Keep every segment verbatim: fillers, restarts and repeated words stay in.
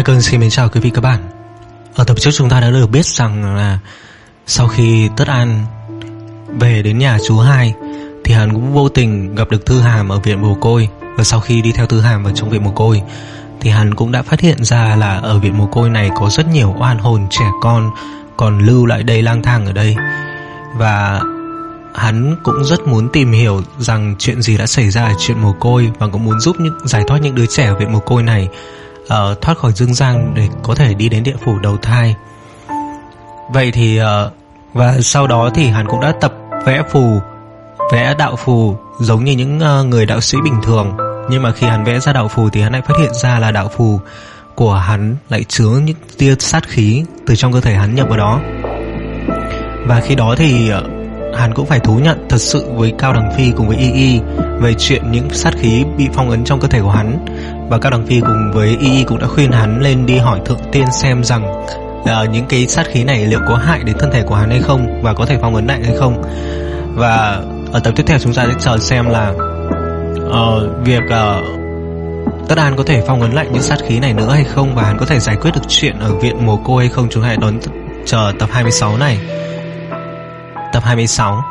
Michael xin mến chào quý vị các bạn. Ở tập trước chúng ta đã được biết rằng là sau khi Tất An về đến nhà chú hai thì hắn cũng vô tình gặp được Thư Hàm ở viện mồ côi. Và sau khi đi theo Thư Hàm vào trong viện mồ côi thì hắn cũng đã phát hiện ra là ở viện mồ côi này có rất nhiều oan hồn trẻ con còn lưu lại đây lang thang ở đây. Và hắn cũng rất muốn tìm hiểu rằng chuyện gì đã xảy ra ở chuyện mồ côi, và cũng muốn giúp những, giải thoát những đứa trẻ ở viện mồ côi này uh, thoát khỏi dương gian để có thể đi đến địa phủ đầu thai. Vậy thì uh, và sau đó thì hắn cũng đã tập vẽ phù, vẽ đạo phù giống như những uh, người đạo sĩ bình thường. Nhưng mà khi hắn vẽ ra đạo phù thì hắn lại phát hiện ra là đạo phù của hắn lại chứa những tia sát khí từ trong cơ thể hắn nhập vào đó. Và khi đó thì uh, hắn cũng phải thú nhận thật sự với Cao Đằng Phi cùng với Y Y về chuyện những sát khí bị phong ấn trong cơ thể của hắn. Và Cao Đằng Phi cùng với Y Y cũng đã khuyên hắn lên đi hỏi Thượng Tiên xem rằng uh, những cái sát khí này liệu có hại đến thân thể của hắn hay không, và có thể phong ấn lại hay không. Và ở tập tiếp theo chúng ta sẽ chờ xem là uh, việc uh, Tất An có thể phong ấn lại những sát khí này nữa hay không, và hắn có thể giải quyết được chuyện ở viện mồ côi hay không. Chúng ta hãy đón chờ tập hai mươi sáu này. Tập hai mươi sáu.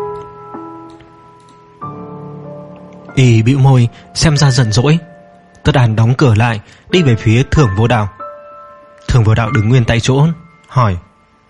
Y bĩu môi xem ra giận dỗi. Tất An đóng cửa lại, đi về phía Thường Vô Đạo. Thường Vô Đạo đứng nguyên tại chỗ, hỏi: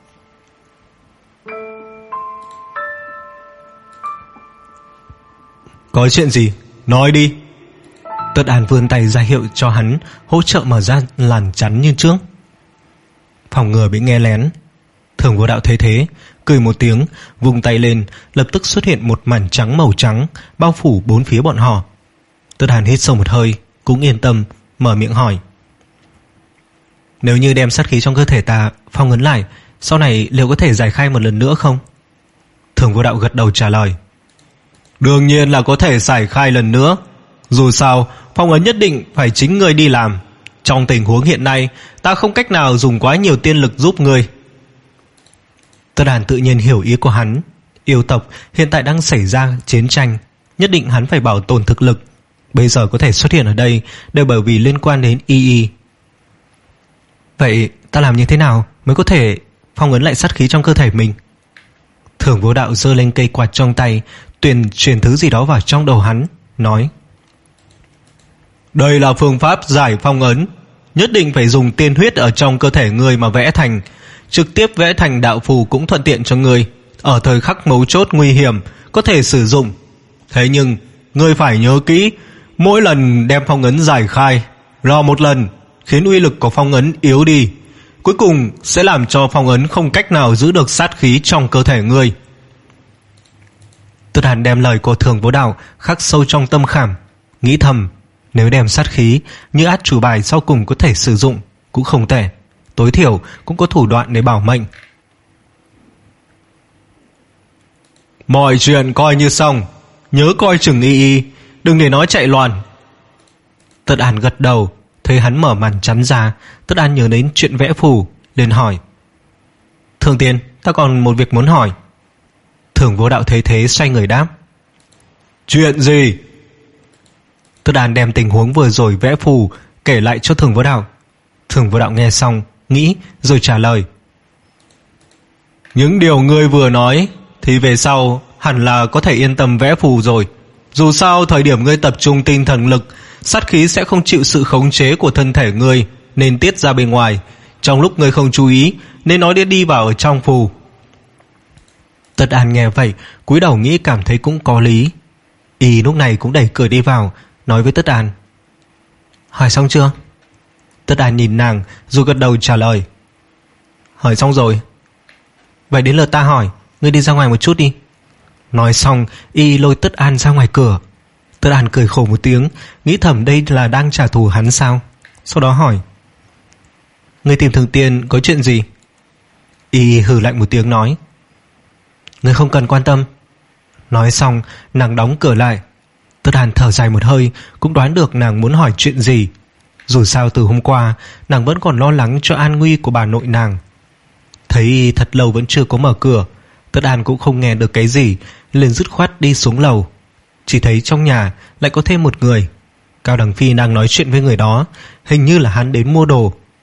có chuyện gì? Nói đi. Tất An vươn tay ra hiệu cho hắn hỗ trợ mở ra làn chắn như trước, phòng ngừa bị nghe lén. Thường Vô Đạo thấy thế, cười một tiếng, vung tay lên, lập tức xuất hiện một màn trắng màu trắng bao phủ bốn phía bọn họ. Tất An hít sâu một hơi, cũng yên tâm, mở miệng hỏi: nếu như đem sát khí trong cơ thể ta phong ấn lại, sau này liệu có thể giải khai một lần nữa không? Thường Vô Đạo gật đầu trả lời: đương nhiên là có thể giải khai lần nữa. Dù sao phong ấn nhất định phải chính ngươi đi làm. Trong tình huống hiện nay, ta không cách nào dùng quá nhiều tiên lực giúp ngươi. Tất An tự nhiên hiểu ý của hắn. Yêu tộc hiện tại đang xảy ra chiến tranh, nhất định hắn phải bảo tồn thực lực. Bây giờ có thể xuất hiện ở đây đều bởi vì liên quan đến Y Y. Vậy ta làm như thế nào mới có thể phong ấn lại sát khí trong cơ thể mình? Thường Vô Đạo giơ lên cây quạt trong tay, tuyên truyền thứ gì đó vào trong đầu hắn, nói: đây là phương pháp giải phong ấn, nhất định phải dùng tiên huyết ở trong cơ thể ngươi mà vẽ thành. Trực tiếp vẽ thành đạo phù cũng thuận tiện cho ngươi, ở thời khắc mấu chốt nguy hiểm có thể sử dụng. Thế nhưng ngươi phải nhớ kỹ, mỗi lần đem phong ấn giải khai, rò một lần khiến uy lực của phong ấn yếu đi, cuối cùng sẽ làm cho phong ấn không cách nào giữ được sát khí trong cơ thể ngươi. Tất An đem lời của Thường Vô Đạo khắc sâu trong tâm khảm, nghĩ thầm, nếu đem sát khí như át chủ bài sau cùng có thể sử dụng cũng không tệ, tối thiểu cũng có thủ đoạn để bảo mệnh. Mọi chuyện coi như xong, nhớ coi chừng Y Y, đừng để nó chạy loạn. Tất An gật đầu. Thấy hắn mở màn chắn ra, Tất An nhớ đến chuyện vẽ phù, liền hỏi: Thường Tiên, ta còn một việc muốn hỏi. Thường Vô Đạo thấy thế xoay người đáp: chuyện gì? Tất An đem tình huống vừa rồi vẽ phù kể lại cho Thường Vô Đạo. Thường Vô Đạo nghe xong, nghĩ rồi trả lời: những điều ngươi vừa nói thì về sau hẳn là có thể yên tâm vẽ phù rồi. Dù sao thời điểm ngươi tập trung tinh thần lực, sát khí sẽ không chịu sự khống chế của thân thể ngươi nên tiết ra bên ngoài. Trong lúc ngươi không chú ý nên nó đã đi vào ở trong phù. Tất An nghe vậy, cúi đầu nghĩ cảm thấy cũng có lý. Y lúc này cũng đẩy cửa đi vào, nói với Tất An: hỏi xong chưa? Tất An nhìn nàng rồi gật đầu trả lời: hỏi xong rồi. Vậy đến lượt ta hỏi, ngươi đi ra ngoài một chút đi. Nói xong, Y lôi Tất An ra ngoài cửa. Tất An cười khổ một tiếng, nghĩ thầm đây là đang trả thù hắn sao. Sau đó hỏi: ngươi tìm Thường Tiên có chuyện gì? Y hừ lạnh một tiếng nói: ngươi không cần quan tâm. Nói xong, nàng đóng cửa lại. Tất An thở dài một hơi, cũng đoán được nàng muốn hỏi chuyện gì. Dù sao từ hôm qua nàng vẫn còn lo lắng cho an nguy của bà nội nàng. Thấy thật lâu vẫn chưa có mở cửa, Tất An cũng không nghe được cái gì, liền dứt khoát đi xuống lầu. Chỉ thấy trong nhà lại có thêm một người. Cao Đằng Phi đang nói chuyện với người đó, hình như là hắn đến mua đồ,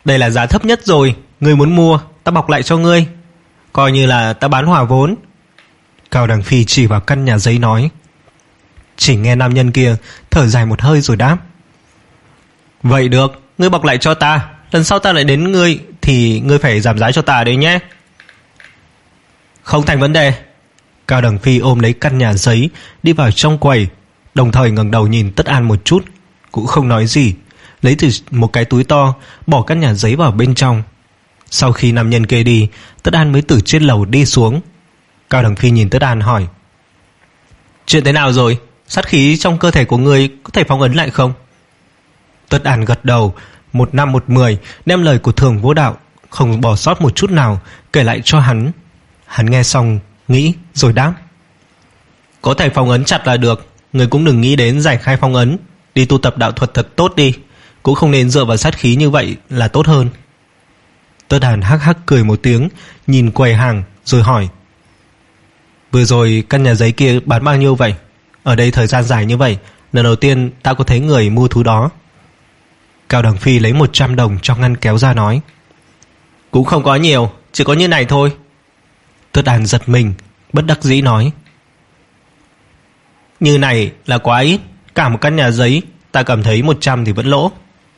Đây là giá thấp nhất rồi, ngươi muốn mua, ta bọc lại cho ngươi, coi như là ta bán hòa vốn. Cao Đằng Phi chỉ vào căn nhà giấy nói. Chỉ nghe nam nhân kia thở dài một hơi rồi đáp. Vậy được, ngươi bọc lại cho ta, lần sau ta lại đến ngươi thì ngươi phải giảm giá cho ta đấy nhé. Không thành vấn đề. Cao Đằng Phi ôm lấy căn nhà giấy đi vào trong quầy, đồng thời ngẩng đầu nhìn Tất An một chút, cũng không nói gì, lấy từ một cái túi to bỏ căn nhà giấy vào bên trong. Sau khi nam nhân kia đi, Tất An mới từ trên lầu đi xuống. Cao Đằng Phi nhìn Tất An hỏi. Chuyện thế nào rồi? Sát khí trong cơ thể của ngươi có thể phong ấn lại không? Tất An gật đầu, một năm một mười đem lời của Thường Vô Đạo không bỏ sót một chút nào kể lại cho hắn. Hắn nghe xong nghĩ rồi đáp. Có thể phong ấn chặt là được, ngươi cũng đừng nghĩ đến giải khai phong ấn, đi tu tập đạo thuật thật tốt đi, cũng không nên dựa vào sát khí như vậy là tốt hơn. Tất An hắc hắc cười một tiếng, nhìn quầy hàng rồi hỏi. Vừa rồi căn nhà giấy kia bán bao nhiêu vậy? Ở đây thời gian dài như vậy, lần đầu tiên ta có thấy người mua thứ đó. Cao Đằng Phi lấy một trăm đồng trong ngăn kéo ra nói. Cũng không có nhiều, chỉ có như này thôi. Tất An giật mình, bất đắc dĩ nói. Như này là quá ít, cả một căn nhà giấy ta cảm thấy một trăm thì vẫn lỗ.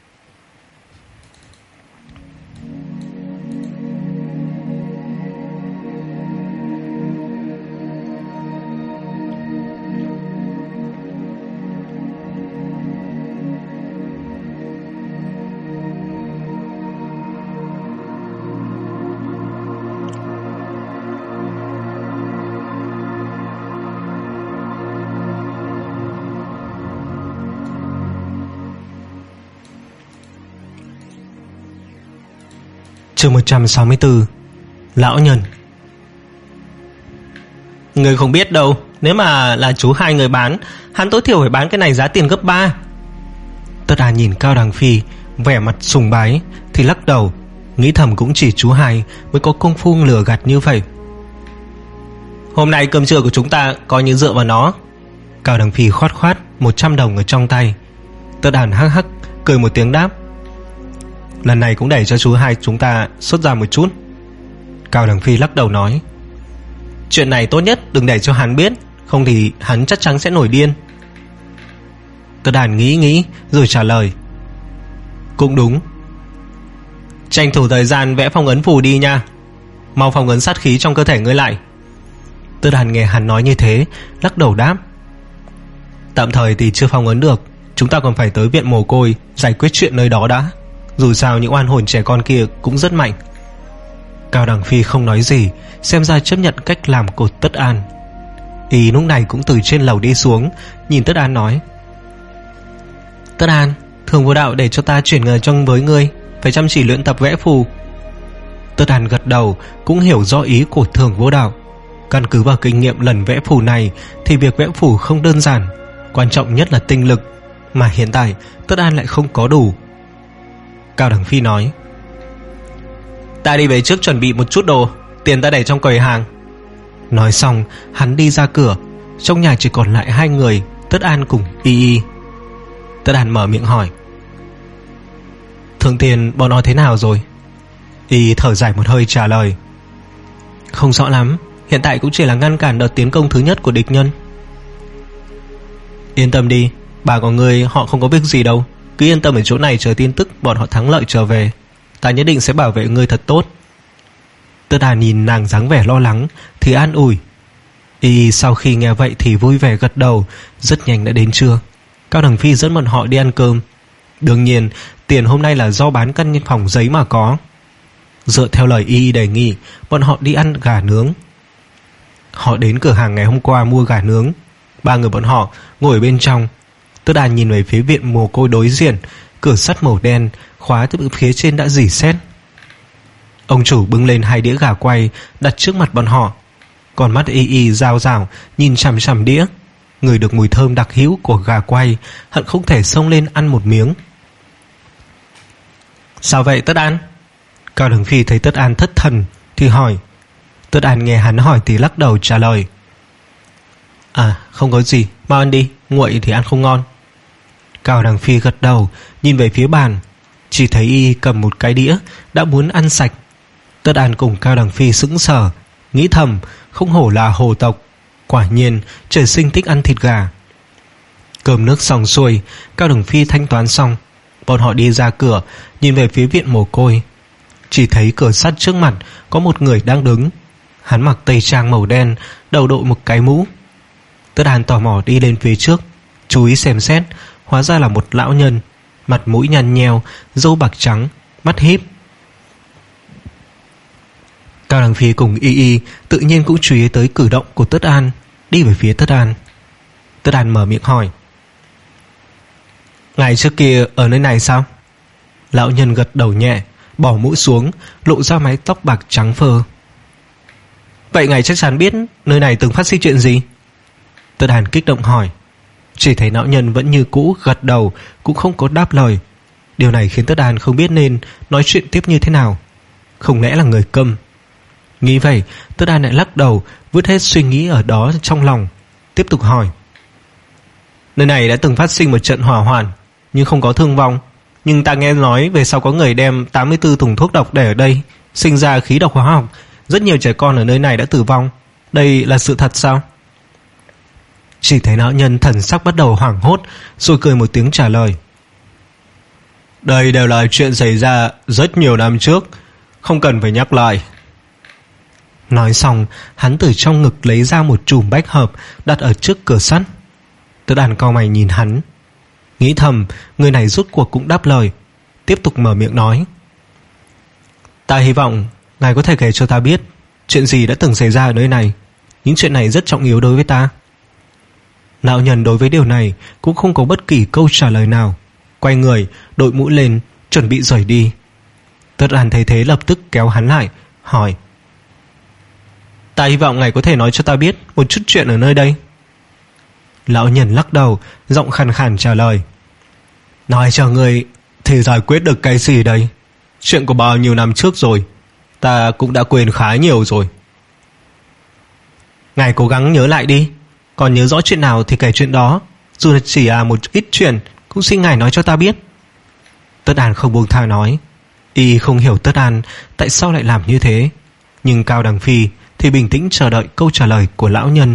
Chương một trăm sáu mươi tư. Lão nhân. Người không biết đâu, nếu mà là chú hai người bán, hắn tối thiểu phải bán cái này giá tiền gấp ba. Tất An nhìn Cao Đằng Phi vẻ mặt sùng bái thì lắc đầu, nghĩ thầm cũng chỉ chú hai mới có công phu lừa gạt như vậy. Hôm nay cơm trưa của chúng ta coi như dựa vào nó. Cao Đằng Phi khoát khoát một trăm đồng ở trong tay. Tất An hắc hắc cười một tiếng đáp. Lần này cũng để cho chú hai chúng ta xuất ra một chút. Cao Đằng Phi lắc đầu nói. Chuyện này tốt nhất đừng để cho hắn biết, không thì hắn chắc chắn sẽ nổi điên. Tất An nghĩ nghĩ rồi trả lời. Cũng đúng. Tranh thủ thời gian vẽ phong ấn phù đi nha, mau phong ấn sát khí trong cơ thể ngươi lại. Tất An nghe hắn nói như thế, lắc đầu đáp. Tạm thời thì chưa phong ấn được, chúng ta còn phải tới viện mồ côi giải quyết chuyện nơi đó đã. Dù sao những oan hồn trẻ con kia cũng rất mạnh. Cao Đằng Phi không nói gì, xem ra chấp nhận cách làm của Tất An. Y lúc này cũng từ trên lầu đi xuống, nhìn Tất An nói. Tất An, Thường Vô Đạo để cho ta chuyển nghề trong với ngươi, phải chăm chỉ luyện tập vẽ phù. Tất An gật đầu, cũng hiểu rõ ý của Thường Vô Đạo. Căn cứ vào kinh nghiệm lần vẽ phù này thì việc vẽ phù không đơn giản, quan trọng nhất là tinh lực, mà hiện tại Tất An lại không có đủ. Cao Đằng Phi nói. Ta đi về trước chuẩn bị một chút đồ, tiền ta để trong quầy hàng. Nói xong hắn đi ra cửa. Trong nhà chỉ còn lại hai người, Tất An cùng Y Y. Tất An mở miệng hỏi. Thượng tiền bọn nó thế nào rồi? Y thở dài một hơi trả lời. Không rõ lắm, hiện tại cũng chỉ là ngăn cản đợt tiến công thứ nhất của địch nhân. Yên tâm đi, bà của ngươi họ không có việc gì đâu, cứ yên tâm ở chỗ này chờ tin tức bọn họ thắng lợi trở về. Ta nhất định sẽ bảo vệ ngươi thật tốt. Tất An nhìn nàng dáng vẻ lo lắng thì an ủi. Y sau khi nghe vậy thì vui vẻ gật đầu. Rất nhanh đã đến trưa. Cao Đằng Phi dẫn bọn họ đi ăn cơm. Đương nhiên tiền hôm nay là do bán căn phòng giấy mà có. Dựa theo lời Y đề nghị, bọn họ đi ăn gà nướng. Họ đến cửa hàng ngày hôm qua mua gà nướng. Ba người bọn họ ngồi bên trong. Tất An nhìn về phía viện mồ côi đối diện, cửa sắt màu đen, khóa từ phía trên đã rỉ sét. Ông chủ bưng lên hai đĩa gà quay đặt trước mặt bọn họ. Còn mắt Y Y rao rao nhìn chằm chằm đĩa, ngửi được mùi thơm đặc hữu của gà quay, hận không thể xông lên ăn một miếng. Sao vậy Tất An? Cao Đằng Phi thấy Tất An thất thần thì hỏi. Tất An nghe hắn hỏi thì lắc đầu trả lời. À không có gì, mau ăn đi, nguội thì ăn không ngon. Cao Đằng Phi gật đầu nhìn về phía bàn. Chỉ thấy y cầm một cái đĩa đã muốn ăn sạch. Tất An cùng Cao Đằng Phi sững sờ, nghĩ thầm không hổ là hồ tộc, quả nhiên trời sinh thích ăn thịt gà. Cơm nước xong xuôi, Cao Đằng Phi thanh toán xong, bọn họ đi ra cửa, nhìn về phía viện mồ côi. Chỉ thấy cửa sắt trước mặt có một người đang đứng. Hắn mặc tây trang màu đen, đầu đội một cái mũ. Tất An tò mò đi lên phía trước, chú ý xem xét. Hóa ra là một lão nhân, mặt mũi nhăn nheo, râu bạc trắng, mắt híp. Cao Đằng Phi cùng Y Y tự nhiên cũng chú ý tới cử động của Tất An, đi về phía Tất An. Tất An mở miệng hỏi: "Ngài trước kia ở nơi này sao?" Lão nhân gật đầu nhẹ, bỏ mũ xuống, lộ ra mái tóc bạc trắng phơ. "Vậy ngài chắc chắn biết nơi này từng phát sinh chuyện gì?" Tất An kích động hỏi. Chỉ thấy lão nhân vẫn như cũ gật đầu, cũng không có đáp lời. Điều này khiến Tất An không biết nên nói chuyện tiếp như thế nào. Không lẽ là người câm? Nghĩ vậy, Tất An lại lắc đầu, vứt hết suy nghĩ ở đó trong lòng, tiếp tục hỏi: "Nơi này đã từng phát sinh một trận hỏa hoạn, nhưng không có thương vong. Nhưng ta nghe nói về sau có người đem tám mươi tư thùng thuốc độc để ở đây, sinh ra khí độc hóa học. Rất nhiều trẻ con ở nơi này đã tử vong. Đây là sự thật sao?" Chỉ thấy lão nhân thần sắc bắt đầu hoảng hốt, rồi cười một tiếng trả lời: "Đây đều là chuyện xảy ra rất nhiều năm trước, không cần phải nhắc lại." Nói xong, hắn từ trong ngực lấy ra một chùm bách hợp đặt ở trước cửa sắt. Tất An cau mày nhìn hắn, nghĩ thầm người này rốt cuộc cũng đáp lời, tiếp tục mở miệng nói: "Ta hy vọng ngài có thể kể cho ta biết chuyện gì đã từng xảy ra ở nơi này. Những chuyện này rất trọng yếu đối với ta." Lão nhân đối với điều này cũng không có bất kỳ câu trả lời nào, quay người đội mũ lên chuẩn bị rời đi. Tất An thấy thế lập tức kéo hắn lại, hỏi: "Ta hy vọng ngài có thể nói cho ta biết một chút chuyện ở nơi đây." Lão nhân lắc đầu, giọng khàn khàn trả lời: "Nói cho ngươi thì giải quyết được cái gì đây? Chuyện của bao nhiêu năm trước rồi, ta cũng đã quên khá nhiều rồi." "Ngài cố gắng nhớ lại đi, còn nhớ rõ chuyện nào thì kể chuyện đó. Dù là chỉ là một ít chuyện, cũng xin ngài nói cho ta biết." Tất An không buông tha nói. Y không hiểu Tất An tại sao lại làm như thế, nhưng Cao Đằng Phi thì bình tĩnh chờ đợi câu trả lời của lão nhân.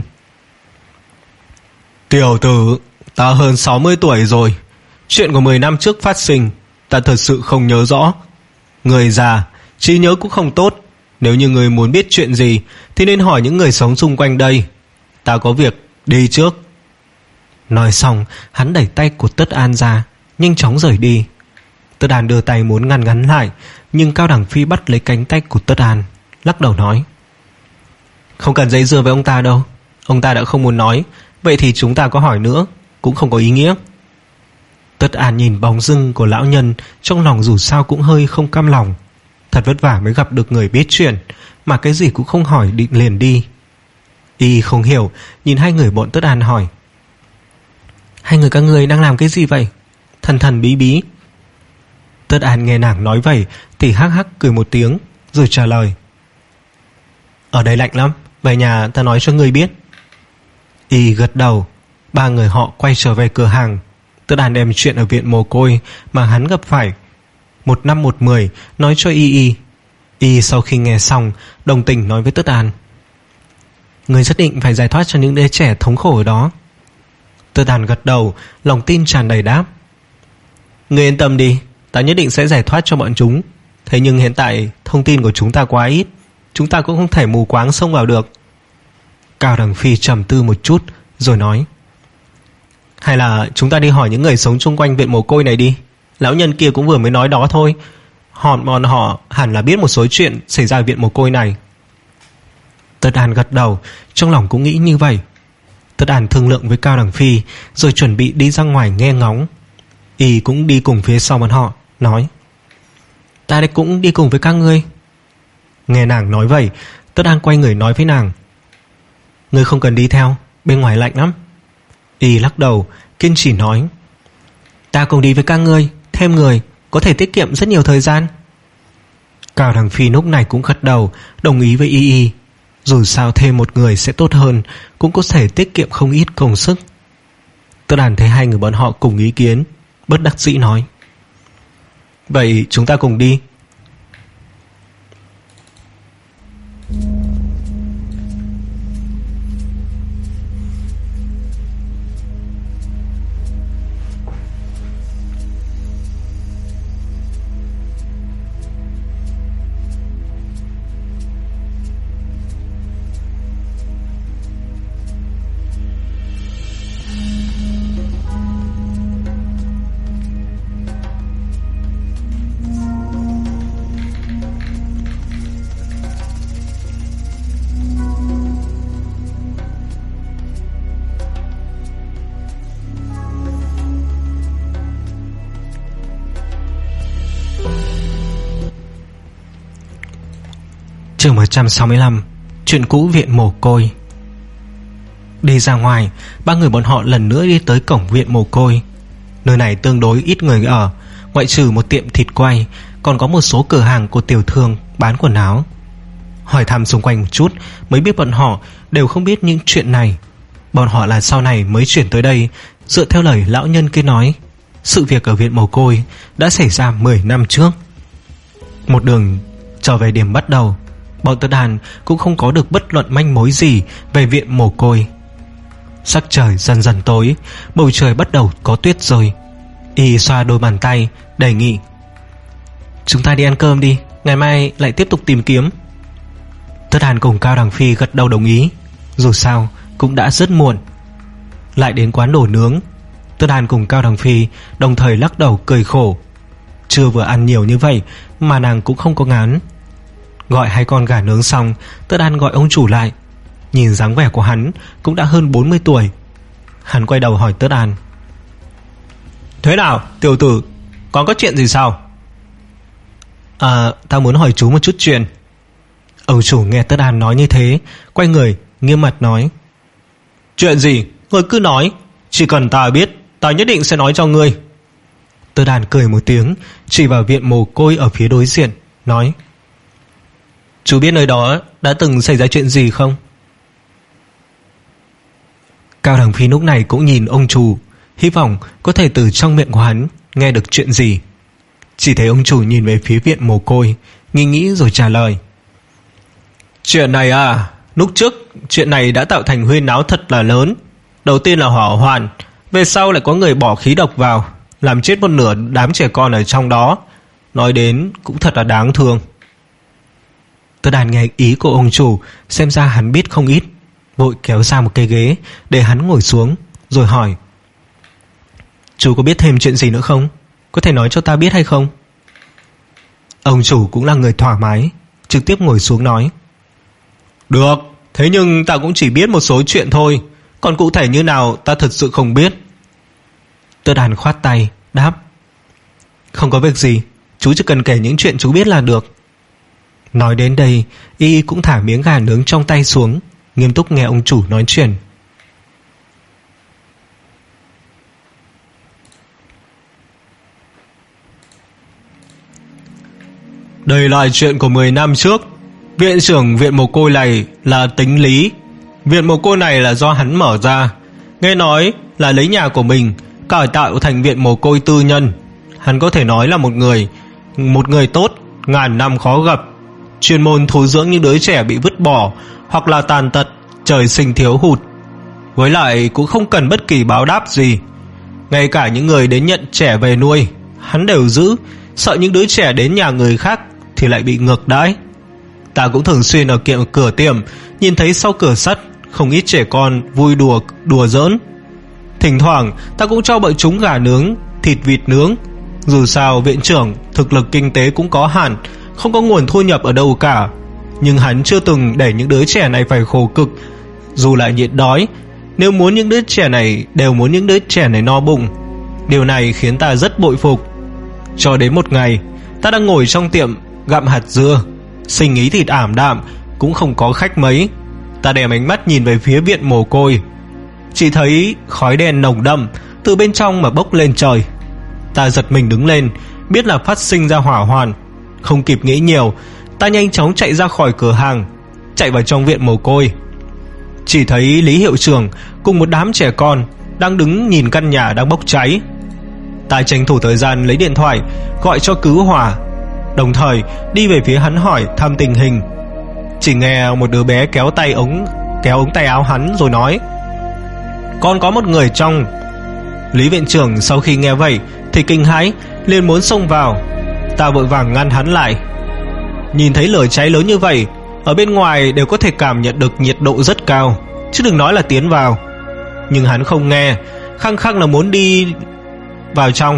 "Tiểu tử, ta hơn sáu mươi tuổi rồi. Chuyện của mười năm trước phát sinh, ta thật sự không nhớ rõ. Người già, trí nhớ cũng không tốt. Nếu như người muốn biết chuyện gì thì nên hỏi những người sống xung quanh đây. Ta có việc đi trước." Nói xong, hắn đẩy tay của Tất An ra, nhanh chóng rời đi. Tất An đưa tay muốn ngăn ngắn lại, nhưng Cao Đằng Phi bắt lấy cánh tay của Tất An, lắc đầu nói: "Không cần dây dưa với ông ta đâu. Ông ta đã không muốn nói, vậy thì chúng ta có hỏi nữa cũng không có ý nghĩa." Tất An nhìn bóng lưng của lão nhân, trong lòng dù sao cũng hơi không cam lòng. Thật vất vả mới gặp được người biết chuyện, mà cái gì cũng không hỏi định liền đi. Y không hiểu, nhìn hai người bọn Tất An hỏi: "Hai người các ngươi đang làm cái gì vậy? Thần thần bí bí." Tất An nghe nàng nói vậy thì hắc hắc cười một tiếng, rồi trả lời: "Ở đây lạnh lắm, về nhà ta nói cho ngươi biết." Y gật đầu. Ba người họ quay trở về cửa hàng. Tất An đem chuyện ở viện mồ côi mà hắn gặp phải một năm một mười nói cho Y Y. Y sau khi nghe xong, đồng tình nói với Tất An: "Ngươi nhất định phải giải thoát cho những đứa trẻ thống khổ ở đó." Tất An gật đầu, lòng tin tràn đầy đáp: "Ngươi yên tâm đi, ta nhất định sẽ giải thoát cho bọn chúng. Thế nhưng hiện tại thông tin của chúng ta quá ít, chúng ta cũng không thể mù quáng xông vào được." Cao Đằng Phi trầm tư một chút rồi nói: "Hay là chúng ta đi hỏi những người sống chung quanh viện mồ côi này đi. Lão nhân kia cũng vừa mới nói đó thôi. Họ bọn họ hẳn là biết một số chuyện xảy ra ở viện mồ côi này." Tất An gật đầu, trong lòng cũng nghĩ như vậy. Tất An thương lượng với Cao Đằng Phi, rồi chuẩn bị đi ra ngoài nghe ngóng. Y cũng đi cùng phía sau bọn họ, nói: "Ta đây cũng đi cùng với các ngươi." Nghe nàng nói vậy, Tất An quay người nói với nàng: "Ngươi không cần đi theo, bên ngoài lạnh lắm." Y lắc đầu, kiên trì nói: "Ta cùng đi với các ngươi, thêm người có thể tiết kiệm rất nhiều thời gian." Cao Đằng Phi lúc này cũng gật đầu, đồng ý với Y Y. Dù sao thêm một người sẽ tốt hơn, cũng có thể tiết kiệm không ít công sức. Tất An thấy hai người bọn họ cùng ý kiến, bất đắc dĩ nói: Vậy chúng ta cùng đi. Chương một trăm sáu mươi lăm. Chuyện cũ viện mồ côi. Đi ra ngoài, ba người bọn họ lần nữa đi tới cổng viện mồ côi. Nơi này tương đối ít người ở, ngoại trừ một tiệm thịt quay, còn có một số cửa hàng của tiểu thương bán quần áo. Hỏi thăm xung quanh một chút mới biết bọn họ đều không biết những chuyện này. Bọn họ là sau này mới chuyển tới đây. Dựa theo lời lão nhân kia nói, sự việc ở viện mồ côi đã xảy ra mười năm trước. Một đường trở về điểm bắt đầu, bọn Tất Đàn cũng không có được bất luận manh mối gì về viện mồ côi. Sắc trời dần dần tối, bầu trời bắt đầu có tuyết rơi. Y xoa đôi bàn tay đề nghị: chúng ta đi ăn cơm đi, ngày mai lại tiếp tục tìm kiếm. Tất Đàn cùng Cao Đằng Phi gật đầu đồng ý. Dù sao cũng đã rất muộn. Lại đến quán đồ nướng, Tất Đàn cùng Cao Đằng Phi đồng thời lắc đầu cười khổ. Chưa vừa ăn nhiều như vậy mà nàng cũng không có ngán. Gọi hai con gà nướng xong, Tất Đàn gọi ông chủ lại. Nhìn dáng vẻ của hắn cũng đã hơn bốn mươi tuổi. Hắn quay đầu hỏi Tất Đàn: thế nào tiểu tử, còn có chuyện gì sao? À, ta muốn hỏi chú một chút chuyện. Ông chủ nghe Tất Đàn nói như thế, quay người nghiêm mặt nói: chuyện gì, ngươi cứ nói, chỉ cần ta biết, ta nhất định sẽ nói cho ngươi. Tất Đàn cười một tiếng, chỉ vào viện mồ côi ở phía đối diện, nói: chú biết nơi đó đã từng xảy ra chuyện gì không? Cao Đằng Phi lúc này cũng nhìn ông chủ, hy vọng có thể từ trong miệng của hắn nghe được chuyện gì. Chỉ thấy ông chủ nhìn về phía viện mồ côi, nghĩ nghĩ rồi trả lời: chuyện này à, lúc trước chuyện này đã tạo thành huyên náo thật là lớn. Đầu tiên là hỏa hoạn, về sau lại có người bỏ khí độc vào, làm chết một nửa đám trẻ con ở trong đó. Nói đến cũng thật là đáng thương. Tất Đàn nghe ý của ông chủ, xem ra hắn biết không ít, vội kéo ra một cây ghế để hắn ngồi xuống, rồi hỏi: chú có biết thêm chuyện gì nữa không? Có thể nói cho ta biết hay không? Ông chủ cũng là người thoải mái, trực tiếp ngồi xuống nói: được, thế nhưng ta cũng chỉ biết một số chuyện thôi, còn cụ thể như nào ta thật sự không biết. Tất Đàn khoát tay đáp: không có việc gì, chú chỉ cần kể những chuyện chú biết là được. Nói đến đây, y cũng thả miếng gà nướng trong tay xuống, nghiêm túc nghe ông chủ nói chuyện. Đây là chuyện của mười năm trước. Viện trưởng viện mồ côi này là Tính Lý. Viện mồ côi này là do hắn mở ra, nghe nói là lấy nhà của mình cải tạo thành viện mồ côi tư nhân. Hắn có thể nói là một người Một người tốt, ngàn năm khó gặp, chuyên môn thu dưỡng những đứa trẻ bị vứt bỏ hoặc là tàn tật, trời sinh thiếu hụt. Với lại cũng không cần bất kỳ báo đáp gì. Ngay cả những người đến nhận trẻ về nuôi, hắn đều giữ, sợ những đứa trẻ đến nhà người khác thì lại bị ngược đãi. Ta cũng thường xuyên ở kiệm cửa tiệm nhìn thấy sau cửa sắt không ít trẻ con vui đùa đùa giỡn. Thỉnh thoảng ta cũng cho bọn chúng gà nướng, thịt vịt nướng. Dù sao viện trưởng thực lực kinh tế cũng có hạn, không có nguồn thu nhập ở đâu cả, nhưng hắn chưa từng để những đứa trẻ này phải khổ cực, dù lại nhịn đói. Nếu muốn những đứa trẻ này đều muốn những đứa trẻ này no bụng. Điều này khiến ta rất bội phục. Cho đến một ngày, ta đang ngồi trong tiệm gặm hạt dưa, sinh ý thịt ảm đạm, cũng không có khách mấy. Ta đem ánh mắt nhìn về phía viện mồ côi, chỉ thấy khói đen nồng đậm từ bên trong mà bốc lên trời. Ta giật mình đứng lên, biết là phát sinh ra hỏa hoạn. Không kịp nghĩ nhiều, ta nhanh chóng chạy ra khỏi cửa hàng, chạy vào trong viện mồ côi. Chỉ thấy Lý hiệu trưởng cùng một đám trẻ con đang đứng nhìn căn nhà đang bốc cháy. Ta tranh thủ thời gian lấy điện thoại gọi cho cứu hỏa, đồng thời đi về phía hắn hỏi thăm tình hình. Chỉ nghe một đứa bé kéo tay ống kéo ống tay áo hắn rồi nói: "Còn có một người trong." Lý viện trưởng sau khi nghe vậy thì kinh hãi, liền muốn xông vào. Ta vội vàng ngăn hắn lại. Nhìn thấy lửa cháy lớn như vậy, ở bên ngoài đều có thể cảm nhận được nhiệt độ rất cao, chứ đừng nói là tiến vào. Nhưng hắn không nghe, khăng khăng là muốn đi vào trong.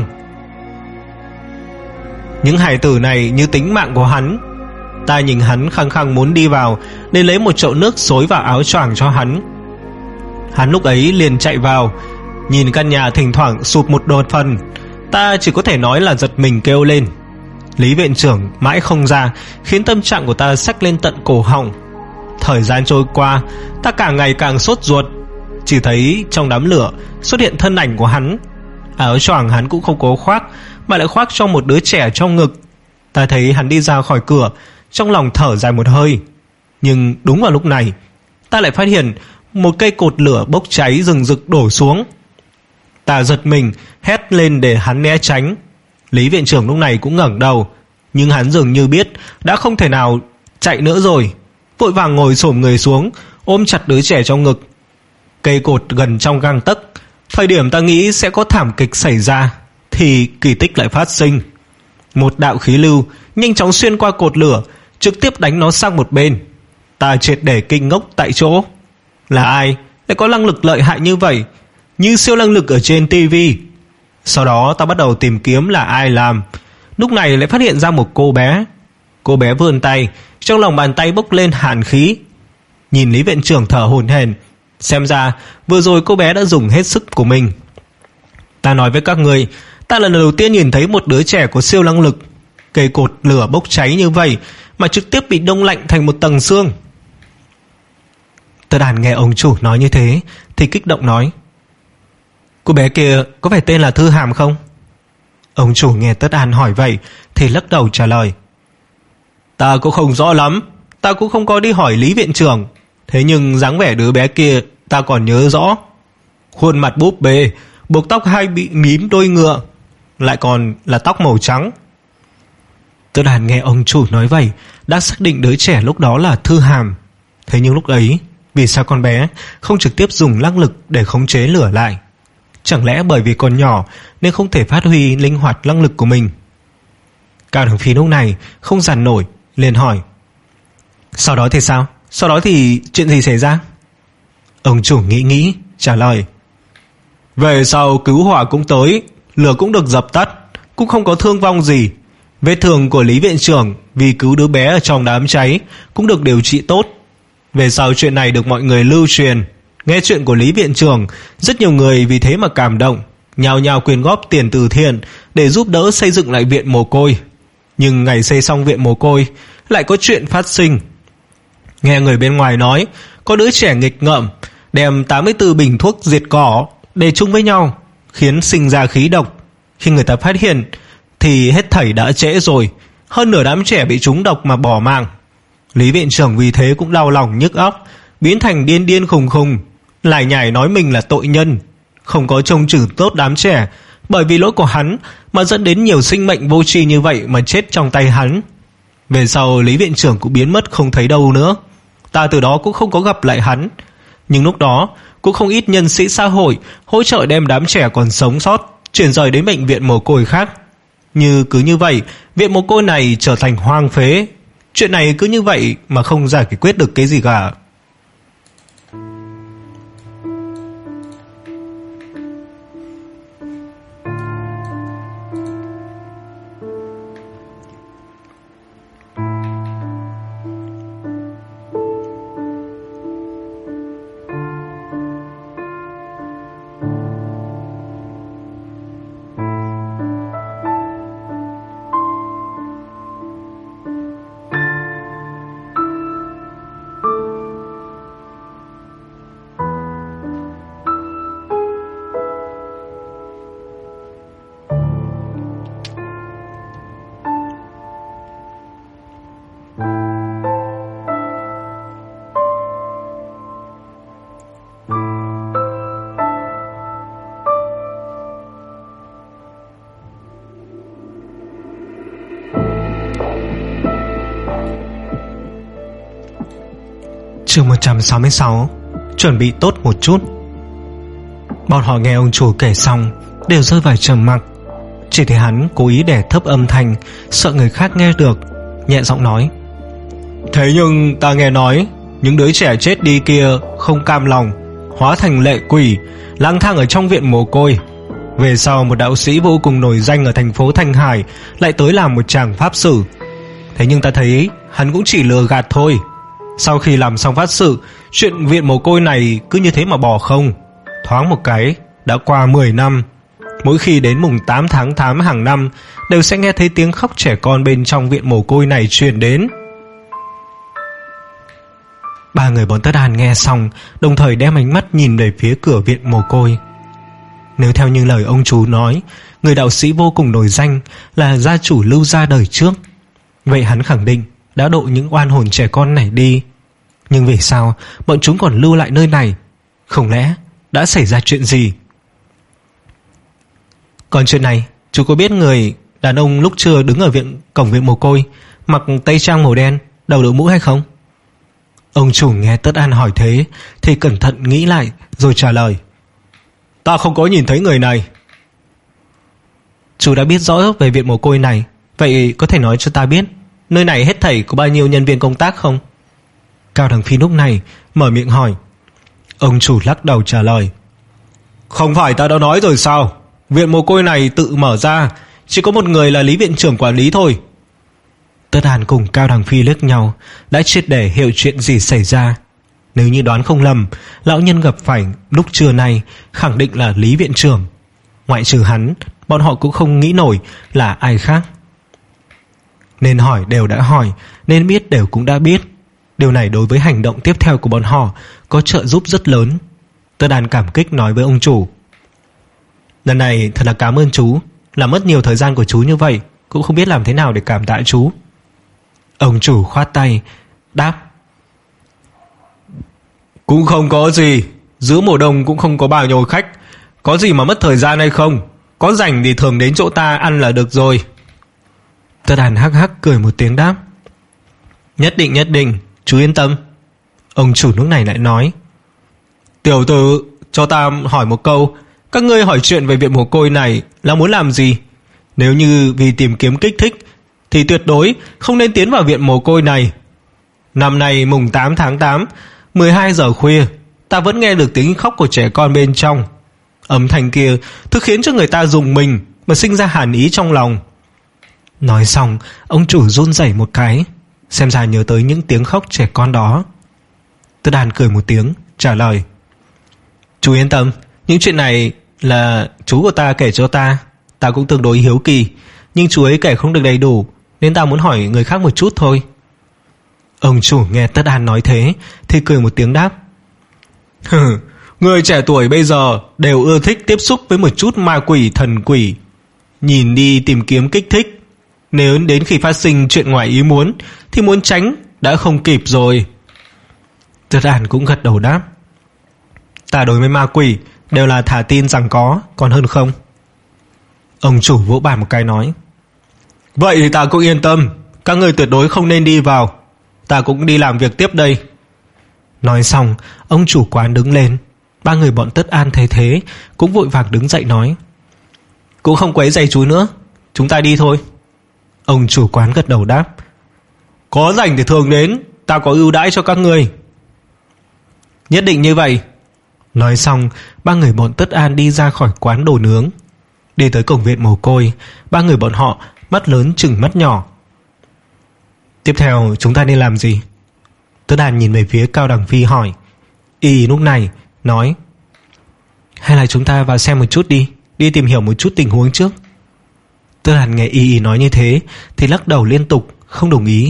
Những hải tử này như tính mạng của hắn. Ta nhìn hắn khăng khăng muốn đi vào, nên lấy một chậu nước xối vào áo choàng cho hắn. Hắn lúc ấy liền chạy vào, nhìn căn nhà thỉnh thoảng sụp một đột phần. Ta chỉ có thể nói là giật mình kêu lên. Lý viện trưởng mãi không ra, khiến tâm trạng của ta xách lên tận cổ họng. Thời gian trôi qua, ta càng ngày càng sốt ruột. Chỉ thấy trong đám lửa xuất hiện thân ảnh của hắn. Áo choàng hắn cũng không có khoác, mà lại khoác cho một đứa trẻ trong ngực. Ta thấy hắn đi ra khỏi cửa, trong lòng thở dài một hơi. Nhưng đúng vào lúc này, ta lại phát hiện một cây cột lửa bốc cháy rừng rực đổ xuống. Ta giật mình, hét lên để hắn né tránh. Lý viện trưởng lúc này cũng ngẩng đầu, nhưng hắn dường như biết đã không thể nào chạy nữa rồi, vội vàng ngồi xổm người xuống, ôm chặt đứa trẻ trong ngực. Cây cột gần trong gang tấc. Thời điểm ta nghĩ sẽ có thảm kịch xảy ra thì kỳ tích lại phát sinh. Một đạo khí lưu nhanh chóng xuyên qua cột lửa, trực tiếp đánh nó sang một bên. Ta triệt để kinh ngốc tại chỗ. Là ai lại có năng lực lợi hại như vậy, như siêu năng lực ở trên tivi? Sau đó ta bắt đầu tìm kiếm là ai làm. Lúc này lại phát hiện ra một cô bé. Cô bé vươn tay, trong lòng bàn tay bốc lên hàn khí. Nhìn Lý viện trưởng thở hổn hển, xem ra vừa rồi cô bé đã dùng hết sức của mình. Ta nói với các người, ta lần đầu tiên nhìn thấy một đứa trẻ có siêu năng lực. Cây cột lửa bốc cháy như vậy mà trực tiếp bị đông lạnh thành một tầng xương. Tớ Đàn nghe ông chủ nói như thế thì kích động nói: "Cô bé kia có phải tên là Thư Hàm không?" Ông chủ nghe Tất An hỏi vậy thì lắc đầu trả lời: "Ta cũng không rõ lắm, ta cũng không có đi hỏi Lý viện trưởng. Thế nhưng dáng vẻ đứa bé kia ta còn nhớ rõ. Khuôn mặt búp bê, buộc tóc hai bị mím đôi ngựa, lại còn là tóc màu trắng." Tất Đàn nghe ông chủ nói vậy đã xác định đứa trẻ lúc đó là Thư Hàm. Thế nhưng lúc ấy, vì sao con bé không trực tiếp dùng năng lực để khống chế lửa lại? Chẳng lẽ bởi vì còn nhỏ nên không thể phát huy linh hoạt năng lực của mình? Cao Đường Phi lúc này không dằn nổi, liền hỏi: "Sau đó thì sao? Sau đó thì chuyện gì xảy ra?" Ông chủ nghĩ nghĩ trả lời: "Về sau cứu hỏa cũng tới, lửa cũng được dập tắt, cũng không có thương vong gì. Vết thương của Lý viện trưởng vì cứu đứa bé ở trong đám cháy cũng được điều trị tốt. Về sau chuyện này được mọi người lưu truyền. Nghe chuyện của Lý viện trưởng, rất nhiều người vì thế mà cảm động, nhao nhao quyên góp tiền từ thiện để giúp đỡ xây dựng lại viện mồ côi. Nhưng ngày xây xong viện mồ côi lại có chuyện phát sinh. Nghe người bên ngoài nói có đứa trẻ nghịch ngợm đem tám mươi tư bình thuốc diệt cỏ để chung với nhau, khiến sinh ra khí độc. Khi người ta phát hiện thì hết thảy đã trễ rồi, hơn nửa đám trẻ bị trúng độc mà bỏ mạng. Lý viện trưởng vì thế cũng đau lòng nhức óc, biến thành điên điên khùng khùng, lải nhải nói mình là tội nhân, không có trông chừng tốt đám trẻ, bởi vì lỗi của hắn mà dẫn đến nhiều sinh mệnh vô tri như vậy mà chết trong tay hắn. Về sau Lý viện trưởng cũng biến mất không thấy đâu nữa. Ta từ đó cũng không có gặp lại hắn. Nhưng lúc đó cũng không ít nhân sĩ xã hội hỗ trợ đem đám trẻ còn sống sót chuyển rời đến bệnh viện mồ côi khác. Như cứ như vậy, viện mồ côi này trở thành hoang phế. Chuyện này cứ như vậy mà không giải quyết được cái gì cả." Chương một trăm sáu mươi sáu. Chuẩn bị tốt một chút. Bọn họ nghe ông chủ kể xong đều rơi vào trầm mặc. Chỉ thấy hắn cố ý để thấp âm thanh, sợ người khác nghe được, nhẹ giọng nói: Thế nhưng ta nghe nói những đứa trẻ chết đi kia không cam lòng, hóa thành lệ quỷ, lang thang ở trong viện mồ côi. Về sau một đạo sĩ vô cùng nổi danh ở thành phố Thanh Hải lại tới làm một tràng pháp sự. Thế nhưng ta thấy hắn cũng chỉ lừa gạt thôi. Sau khi làm xong pháp sự, chuyện viện mồ côi này cứ như thế mà bỏ không. Thoáng một cái đã qua mười năm. Mỗi khi đến mùng tám tháng tám hàng năm đều sẽ nghe thấy tiếng khóc trẻ con bên trong viện mồ côi này truyền đến. Ba người bọn Tất An nghe xong đồng thời đem ánh mắt nhìn về phía cửa viện mồ côi. Nếu theo như lời ông chú nói, người đạo sĩ vô cùng nổi danh là gia chủ Lưu gia đời trước, vậy hắn khẳng định đã độ những oan hồn trẻ con này đi. Nhưng vì sao bọn chúng còn lưu lại nơi này? Không lẽ đã xảy ra chuyện gì? Còn chuyện này, chú có biết người đàn ông lúc trưa đứng ở viện cổng viện mồ côi, mặc tây trang màu đen, đầu đội mũ hay không? Ông chủ nghe Tất An hỏi thế thì cẩn thận nghĩ lại rồi trả lời: Ta không có nhìn thấy người này. Chú đã biết rõ về viện mồ côi này, vậy có thể nói cho ta biết nơi này hết thảy có bao nhiêu nhân viên công tác không? Cao Đằng Phi lúc này mở miệng hỏi. Ông chủ lắc đầu trả lời: Không phải ta đã nói rồi sao? Viện mồ côi này tự mở ra, chỉ có một người là lý viện trưởng quản lý thôi. Tất Hàn cùng Cao Đằng Phi liếc nhau, đã triệt để hiểu chuyện gì xảy ra. Nếu như đoán không lầm, lão nhân gặp phải lúc trưa nay khẳng định là lý viện trưởng. Ngoại trừ hắn, bọn họ cũng không nghĩ nổi là ai khác. Nên hỏi đều đã hỏi, nên biết đều cũng đã biết. Điều này đối với hành động tiếp theo của bọn họ có trợ giúp rất lớn. Tất Đàn cảm kích nói với ông chủ: Lần này thật là cảm ơn chú, làm mất nhiều thời gian của chú như vậy, cũng không biết làm thế nào để cảm tạ chú. Ông chủ khoát tay đáp: Cũng không có gì, giữa mùa đông cũng không có bao nhiêu khách, có gì mà mất thời gian hay không, có rảnh thì thường đến chỗ ta ăn là được rồi. Tất Đàn hắc hắc cười một tiếng đáp: Nhất định nhất định, chú yên tâm. Ông chủ lúc này lại nói: Tiểu tử, cho ta hỏi một câu, các ngươi hỏi chuyện về viện mồ côi này là muốn làm gì? Nếu như vì tìm kiếm kích thích thì tuyệt đối không nên tiến vào viện mồ côi này. Năm nay mùng tám tháng tám, mười hai giờ khuya, ta vẫn nghe được tiếng khóc của trẻ con bên trong. Âm thanh kia thứ khiến cho người ta rùng mình mà sinh ra hàn ý trong lòng. Nói xong, ông chủ run rẩy một cái, xem ra nhớ tới những tiếng khóc trẻ con đó. Tất Đàn cười một tiếng trả lời: Chú yên tâm, những chuyện này là chú của ta kể cho ta, ta cũng tương đối hiếu kỳ, nhưng chú ấy kể không được đầy đủ, nên ta muốn hỏi người khác một chút thôi. Ông chủ nghe Tất Đàn nói thế thì cười một tiếng đáp: Hừ, người trẻ tuổi bây giờ đều ưa thích tiếp xúc với một chút ma quỷ thần quỷ, nhìn đi tìm kiếm kích thích. Nếu đến khi phát sinh chuyện ngoài ý muốn thì muốn tránh đã không kịp rồi. Tất Đàn cũng gật đầu đáp: Ta đối với ma quỷ đều là thả tin rằng có, còn hơn không. Ông chủ vỗ bàn một cái nói: Vậy thì ta cũng yên tâm, các người tuyệt đối không nên đi vào, ta cũng đi làm việc tiếp đây. Nói xong, ông chủ quán đứng lên. Ba người bọn Tất An thấy thế cũng vội vàng đứng dậy nói: Cũng không quấy rầy chú nữa, chúng ta đi thôi. Ông chủ quán gật đầu đáp: Có rảnh thì thường đến, ta có ưu đãi cho các người. Nhất định như vậy. Nói xong, ba người bọn Tất An đi ra khỏi quán đồ nướng. Đi tới cổng viện mồ côi, ba người bọn họ mắt lớn chừng mắt nhỏ. Tiếp theo chúng ta nên làm gì? Tất An nhìn về phía Cao Đằng Phi hỏi. Y lúc này nói: Hay là chúng ta vào xem một chút đi, đi tìm hiểu một chút tình huống trước. Tất An nghe Y nói như thế thì lắc đầu liên tục không đồng ý.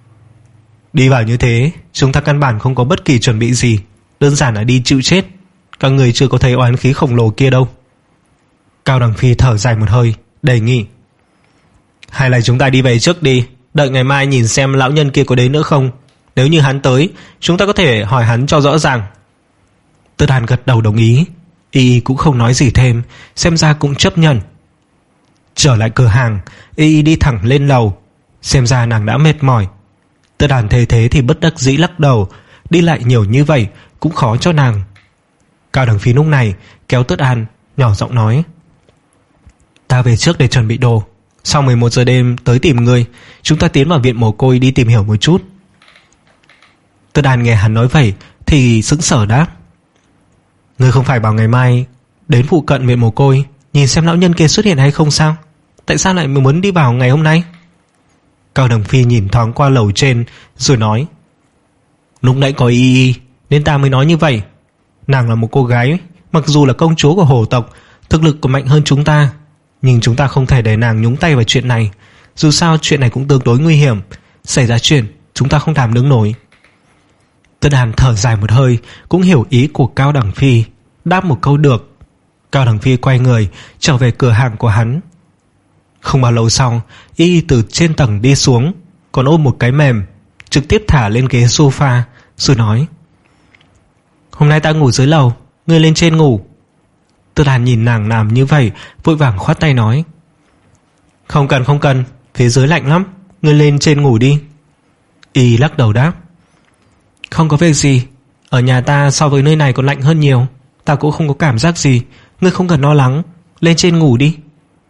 Đi vào như thế, chúng ta căn bản không có bất kỳ chuẩn bị gì, đơn giản là đi chịu chết. Các người chưa có thấy oán khí khổng lồ kia đâu. Cao Đằng Phi thở dài một hơi, đề nghị: Hay là chúng ta đi về trước đi, đợi ngày mai nhìn xem lão nhân kia có đến nữa không. Nếu như hắn tới, chúng ta có thể hỏi hắn cho rõ ràng. Tất Hàn gật đầu đồng ý. Y cũng không nói gì thêm, xem ra cũng chấp nhận. Trở lại cửa hàng, Y đi thẳng lên lầu. Xem ra nàng đã mệt mỏi. Tất Hàn thấy thế thì bất đắc dĩ lắc đầu, đi lại nhiều như vậy cũng khó cho nàng. Cao Đằng Phi lúc này kéo Tất An, nhỏ giọng nói: Ta về trước để chuẩn bị đồ, sau mười một giờ đêm tới tìm ngươi. Chúng ta tiến vào viện mồ côi đi tìm hiểu một chút. Tất An nghe hắn nói vậy thì sững sờ đáp: Ngươi không phải bảo ngày mai đến phụ cận viện mồ côi nhìn xem lão nhân kia xuất hiện hay không sao? Tại sao lại muốn đi vào ngày hôm nay? Cao Đằng Phi nhìn thoáng qua lầu trên rồi nói: Lúc nãy có y y nên ta mới nói như vậy. Nàng là một cô gái, mặc dù là công chúa của hổ tộc, thực lực còn mạnh hơn chúng ta, nhưng chúng ta không thể để nàng nhúng tay vào chuyện này. Dù sao chuyện này cũng tương đối nguy hiểm, xảy ra chuyện chúng ta không đảm đương nổi. Tất An thở dài một hơi, cũng hiểu ý của Cao Đằng Phi, đáp một câu được. Cao Đằng Phi quay người trở về cửa hàng của hắn. Không bao lâu sau, y từ trên tầng đi xuống, còn ôm một cái mềm, trực tiếp thả lên ghế sofa rồi nói: Hôm nay ta ngủ dưới lầu, ngươi lên trên ngủ. Tất An nhìn nàng làm như vậy, vội vàng khoát tay nói: Không cần không cần, phía dưới lạnh lắm, ngươi lên trên ngủ đi. Y lắc đầu đáp: Không có việc gì, ở nhà ta so với nơi này còn lạnh hơn nhiều, ta cũng không có cảm giác gì, ngươi không cần lo lắng, lên trên ngủ đi.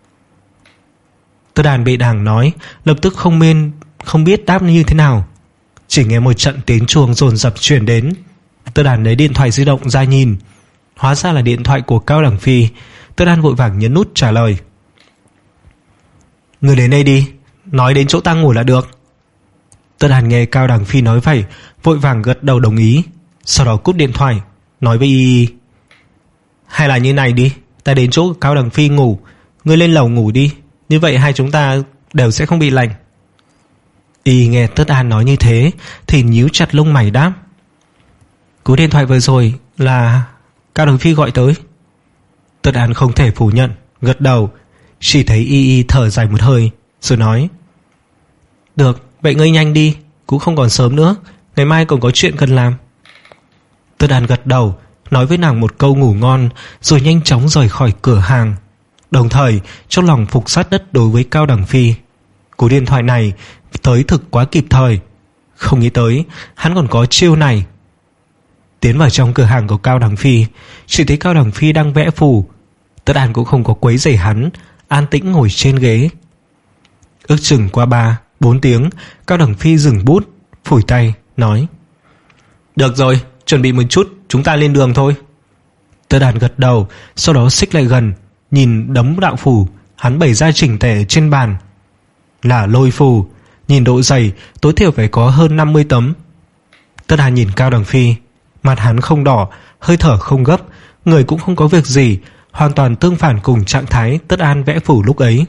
Tất An bị nàng nói, lập tức không bên không biết đáp như thế nào. Chỉ nghe một trận tiếng chuông dồn dập truyền đến. Tất An lấy điện thoại di động ra nhìn, hóa ra là điện thoại của Cao Đằng Phi. Tất An vội vàng nhấn nút trả lời: Người đến đây đi, nói đến chỗ ta ngủ là được. Tất An nghe Cao Đằng Phi nói vậy, vội vàng gật đầu đồng ý, sau đó cúp điện thoại, nói với y: Hay là như này đi, ta đến chỗ Cao Đằng Phi ngủ, ngươi lên lầu ngủ đi, như vậy hai chúng ta đều sẽ không bị lạnh. Y nghe Tất An nói như thế thì nhíu chặt lông mày đáp: Cú điện thoại vừa rồi là Cao Đằng Phi gọi tới. Tất An không thể phủ nhận, gật đầu. Chỉ thấy y y thở dài một hơi rồi nói: Được, vậy ngươi nhanh đi, cũng không còn sớm nữa, ngày mai còn có chuyện cần làm. Tất An gật đầu, nói với nàng một câu ngủ ngon, rồi nhanh chóng rời khỏi cửa hàng, đồng thời trong lòng phục sát đất đối với Cao Đằng Phi. Cú điện thoại này tới thực quá kịp thời, không nghĩ tới hắn còn có chiêu này. Tiến vào trong cửa hàng của Cao Đằng Phi, chỉ thấy Cao Đằng Phi đang vẽ phù. Tất An cũng không có quấy rầy hắn, an tĩnh ngồi trên ghế. Ước chừng qua ba bốn tiếng, Cao Đằng Phi dừng bút, phủi tay nói: Được rồi, chuẩn bị một chút, chúng ta lên đường thôi. Tất An gật đầu, sau đó xích lại gần, nhìn đống đạo phù hắn bày ra chỉnh tề trên bàn. Là lôi phù, nhìn độ dày tối thiểu phải có hơn năm mươi tấm. Tất An nhìn Cao Đằng Phi, mặt hắn không đỏ, hơi thở không gấp, người cũng không có việc gì, hoàn toàn tương phản cùng trạng thái Tất An vẽ phù lúc ấy.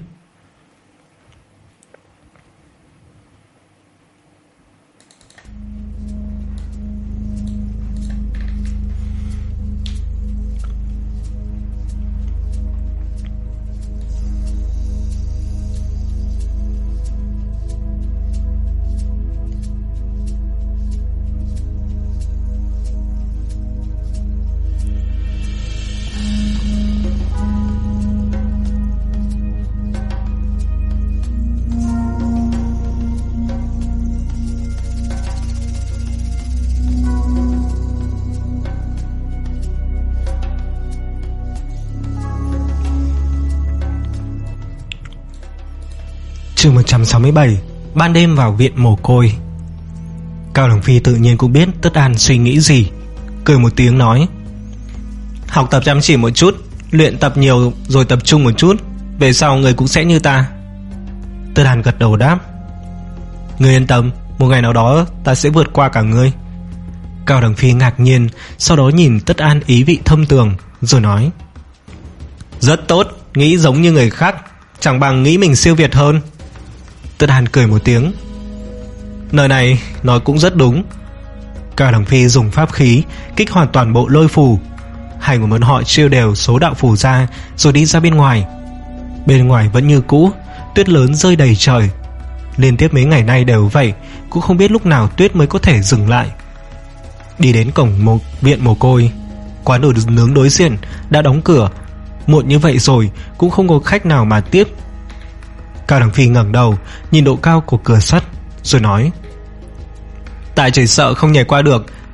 Chương một trăm sáu mươi bảy. Ban đêm vào viện mồ côi. Cao Đằng Phi tự nhiên cũng biết Tất An suy nghĩ gì, cười một tiếng nói: Học tập chăm chỉ một chút, luyện tập nhiều rồi tập trung một chút, về sau người cũng sẽ như ta. Tất An gật đầu đáp: Ngươi yên tâm, một ngày nào đó ta sẽ vượt qua cả ngươi. Cao Đằng Phi ngạc nhiên, sau đó nhìn Tất An ý vị thâm tường, rồi nói: Rất tốt, nghĩ giống như người khác, chẳng bằng nghĩ mình siêu việt hơn. Tất An cười một tiếng: Lời này nói cũng rất đúng. Cao Đằng Phi dùng pháp khí kích hoạt toàn bộ lôi phù. Hai người bọn họ chia đều số đạo phù ra, rồi đi ra bên ngoài. Bên ngoài vẫn như cũ, tuyết lớn rơi đầy trời. Liên tiếp mấy ngày nay đều vậy, cũng không biết lúc nào tuyết mới có thể dừng lại. Đi đến cổng một viện mồ côi, quán đồ nướng đối diện đã đóng cửa. Muộn như vậy rồi cũng không có khách nào mà tiếp. Cao Đằng Phi ngẩng đầu nhìn độ cao của cửa sắt, rồi nói: Tại chỉ sợ không nhảy qua được,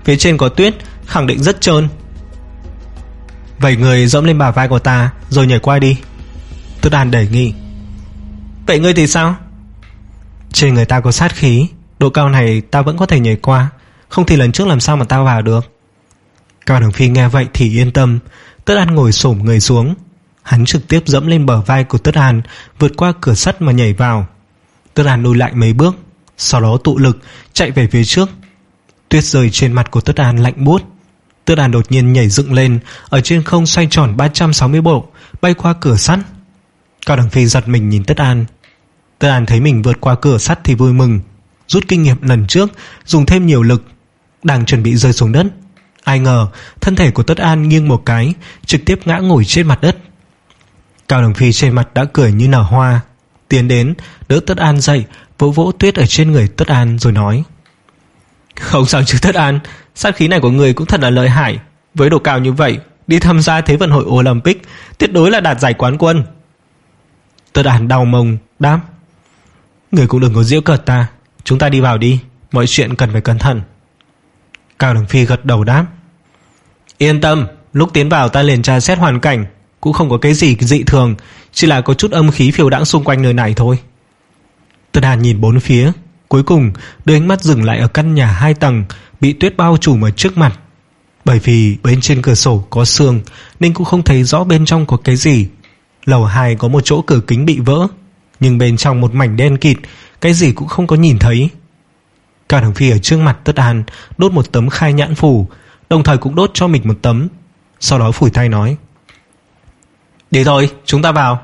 Phía trên có tuyết, khẳng định rất trơn. Vậy người dẫm lên bả vai của ta rồi nhảy qua đi, Tư Đàn đề nghị. Vậy ngươi thì sao? Trên người ta có sát khí, độ cao này ta vẫn có thể nhảy qua, không thì lần trước làm sao mà ta vào được. Cao Đường Phi nghe vậy thì yên tâm. Tất An ngồi xổm người xuống, hắn trực tiếp dẫm lên bờ vai của Tất An, vượt qua cửa sắt mà nhảy vào. Tất An lùi lại mấy bước, sau đó tụ lực chạy về phía trước. Tuyết rơi trên mặt của Tất An lạnh buốt. Tất An đột nhiên nhảy dựng lên, ở trên không xoay tròn ba trăm sáu mươi độ, bay qua cửa sắt. Cao Đường Phi giật mình nhìn Tất An. Tất An thấy mình vượt qua cửa sắt thì vui mừng, rút kinh nghiệm lần trước, dùng thêm nhiều lực, đang chuẩn bị rơi xuống đất. Ai ngờ thân thể của Tất An nghiêng một cái, trực tiếp ngã ngồi trên mặt đất. Cao Đường Phi trên mặt đã cười như nở hoa, tiến đến đỡ Tất An dậy, vỗ vỗ tuyết ở trên người Tất An rồi nói: Không sao chứ Tất An, sát khí này của người cũng thật là lợi hại. Với độ cao như vậy, đi tham gia Thế vận hội Olympic tuyệt đối là đạt giải quán quân. Tất An đau mông đáp: Người cũng đừng có giễu cợt ta, chúng ta đi vào đi, mọi chuyện cần phải cẩn thận. Cao Đường Phi gật đầu đáp: Yên tâm, lúc tiến vào ta liền tra xét hoàn cảnh, cũng không có cái gì dị thường, chỉ là có chút âm khí phiêu đãng xung quanh nơi này thôi. Tất An nhìn bốn phía, cuối cùng đưa ánh mắt dừng lại ở căn nhà hai tầng bị tuyết bao trùm ở trước mặt. Bởi vì bên trên cửa sổ có sương nên cũng không thấy rõ bên trong có cái gì. Lầu hai có một chỗ cửa kính bị vỡ, nhưng bên trong một mảnh đen kịt, cái gì cũng không có nhìn thấy. Cao Đường Phi ở trước mặt Tất An đốt một tấm khai nhãn phù, đồng thời cũng đốt cho mình một tấm, sau đó phủi tay nói: Đi thôi, chúng ta vào.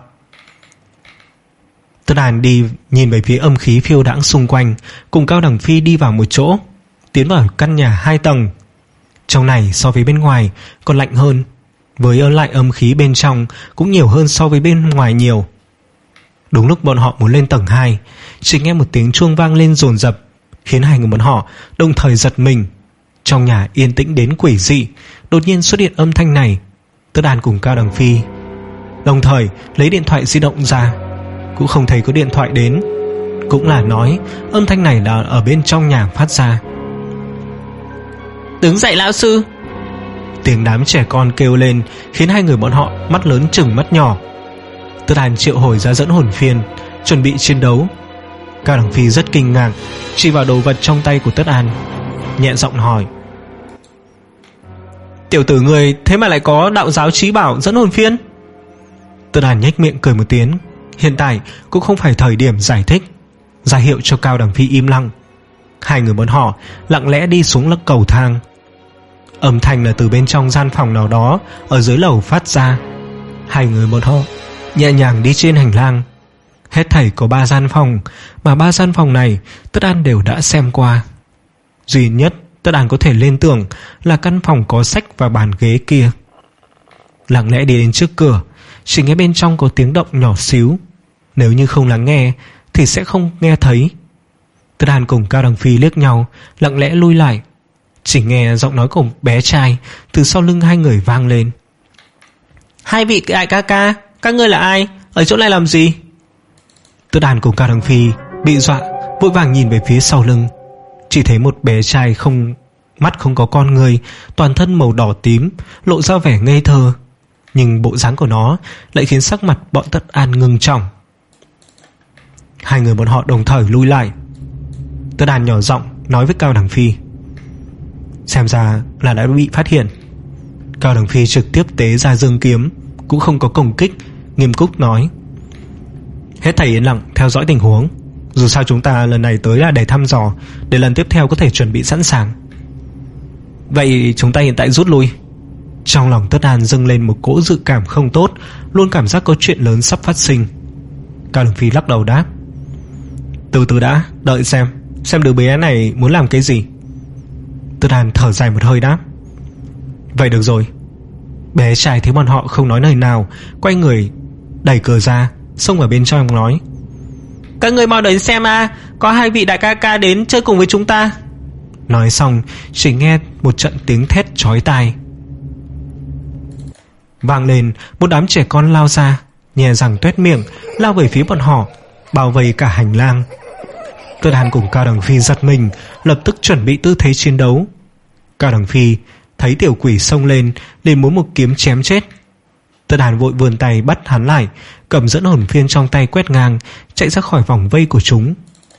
Tất An đi nhìn về phía âm khí phiêu đãng xung quanh, cùng Cao Đường Phi đi vào một chỗ, tiến vào căn nhà hai tầng. Trong này so với bên ngoài còn lạnh hơn, với ở lại âm khí bên trong cũng nhiều hơn so với bên ngoài nhiều. Đúng lúc bọn họ muốn lên tầng hai, chỉ nghe một tiếng chuông vang lên dồn dập, khiến hai người bọn họ đồng thời giật mình. Trong nhà yên tĩnh đến quỷ dị, đột nhiên xuất hiện âm thanh này. Tất An cùng Cao Đường Phi đồng thời lấy điện thoại di động ra, cũng không thấy có điện thoại đến, cũng là nói âm thanh này là ở bên trong nhà phát ra. Đứng dậy lão sư! Tiếng đám trẻ con kêu lên khiến hai người bọn họ mắt lớn chừng mắt nhỏ. Tất An triệu hồi ra dẫn hồn phiên, chuẩn bị chiến đấu. Cao Đường Phi rất kinh ngạc, chỉ vào đồ vật trong tay của Tất An, nhẹ giọng hỏi: Tiểu tử người thế mà lại có đạo giáo trí bảo dẫn hồn phiên? Tất An nhếch miệng cười một tiếng. Hiện tại cũng không phải thời điểm giải thích, ra hiệu cho Cao Đường Phi im lặng. Hai người bọn họ lặng lẽ đi xuống lớp cầu thang. Âm thanh là từ bên trong gian phòng nào đó ở dưới lầu phát ra. Hai người bọn họ nhẹ nhàng đi trên hành lang. Hết thảy có ba gian phòng, mà ba gian phòng này Tất An đều đã xem qua. Duy nhất Tất An có thể liên tưởng là căn phòng có sách và bàn ghế kia. Lặng lẽ đi đến trước cửa, chỉ nghe bên trong có tiếng động nhỏ xíu. Nếu như không lắng nghe thì sẽ không nghe thấy. Tất An cùng Cao Đường Phi liếc nhau, lặng lẽ lui lại. Chỉ nghe giọng nói của bé trai từ sau lưng hai người vang lên: Hai vị đại ca ca, các ngươi là ai? Ở chỗ này làm gì? Tất An cùng Cao Đường Phi bị dọa, vội vàng nhìn về phía sau lưng. Chỉ thấy một bé trai không mắt không có con người, toàn thân màu đỏ tím, lộ ra vẻ ngây thơ, nhưng bộ dáng của nó lại khiến sắc mặt bọn Tất An ngưng trọng. Hai người bọn họ đồng thời lui lại. Tất An nhỏ giọng nói với Cao Đường Phi: Xem ra là đã bị phát hiện. Cao Đường Phi trực tiếp tế ra dương kiếm, cũng không có công kích, nghiêm túc nói: Hết thảy yên lặng theo dõi tình huống. Dù sao chúng ta lần này tới là để thăm dò, để lần tiếp theo có thể chuẩn bị sẵn sàng. Vậy chúng ta hiện tại rút lui. Trong lòng Tất An dâng lên một cỗ dự cảm không tốt, luôn cảm giác có chuyện lớn sắp phát sinh. Cao Đường Phi lắc đầu đáp: Từ từ đã, đợi xem Xem đứa bé này muốn làm cái gì. Tất An thở dài một hơi đáp: Vậy được rồi. Bé trai thấy bọn họ không nói lời nào, quay người đẩy cửa ra, xông vào bên trong nói: Các người mau đến xem a, à, có hai vị đại ca ca đến chơi cùng với chúng ta. Nói xong chỉ nghe một trận tiếng thét chói tai vang lên. Một đám trẻ con lao ra, nhè răng toét miệng, lao về phía bọn họ, bao vây cả hành lang. Tất An cùng Cao Đường Phi giật mình, lập tức chuẩn bị tư thế chiến đấu. Cao Đằng Phi thấy tiểu quỷ xông lên liền muốn một kiếm chém chết. Tất Hàn vội vươn tay bắt hắn lại, cầm dẫn hồn phiên trong tay quét ngang, chạy ra khỏi vòng vây của chúng.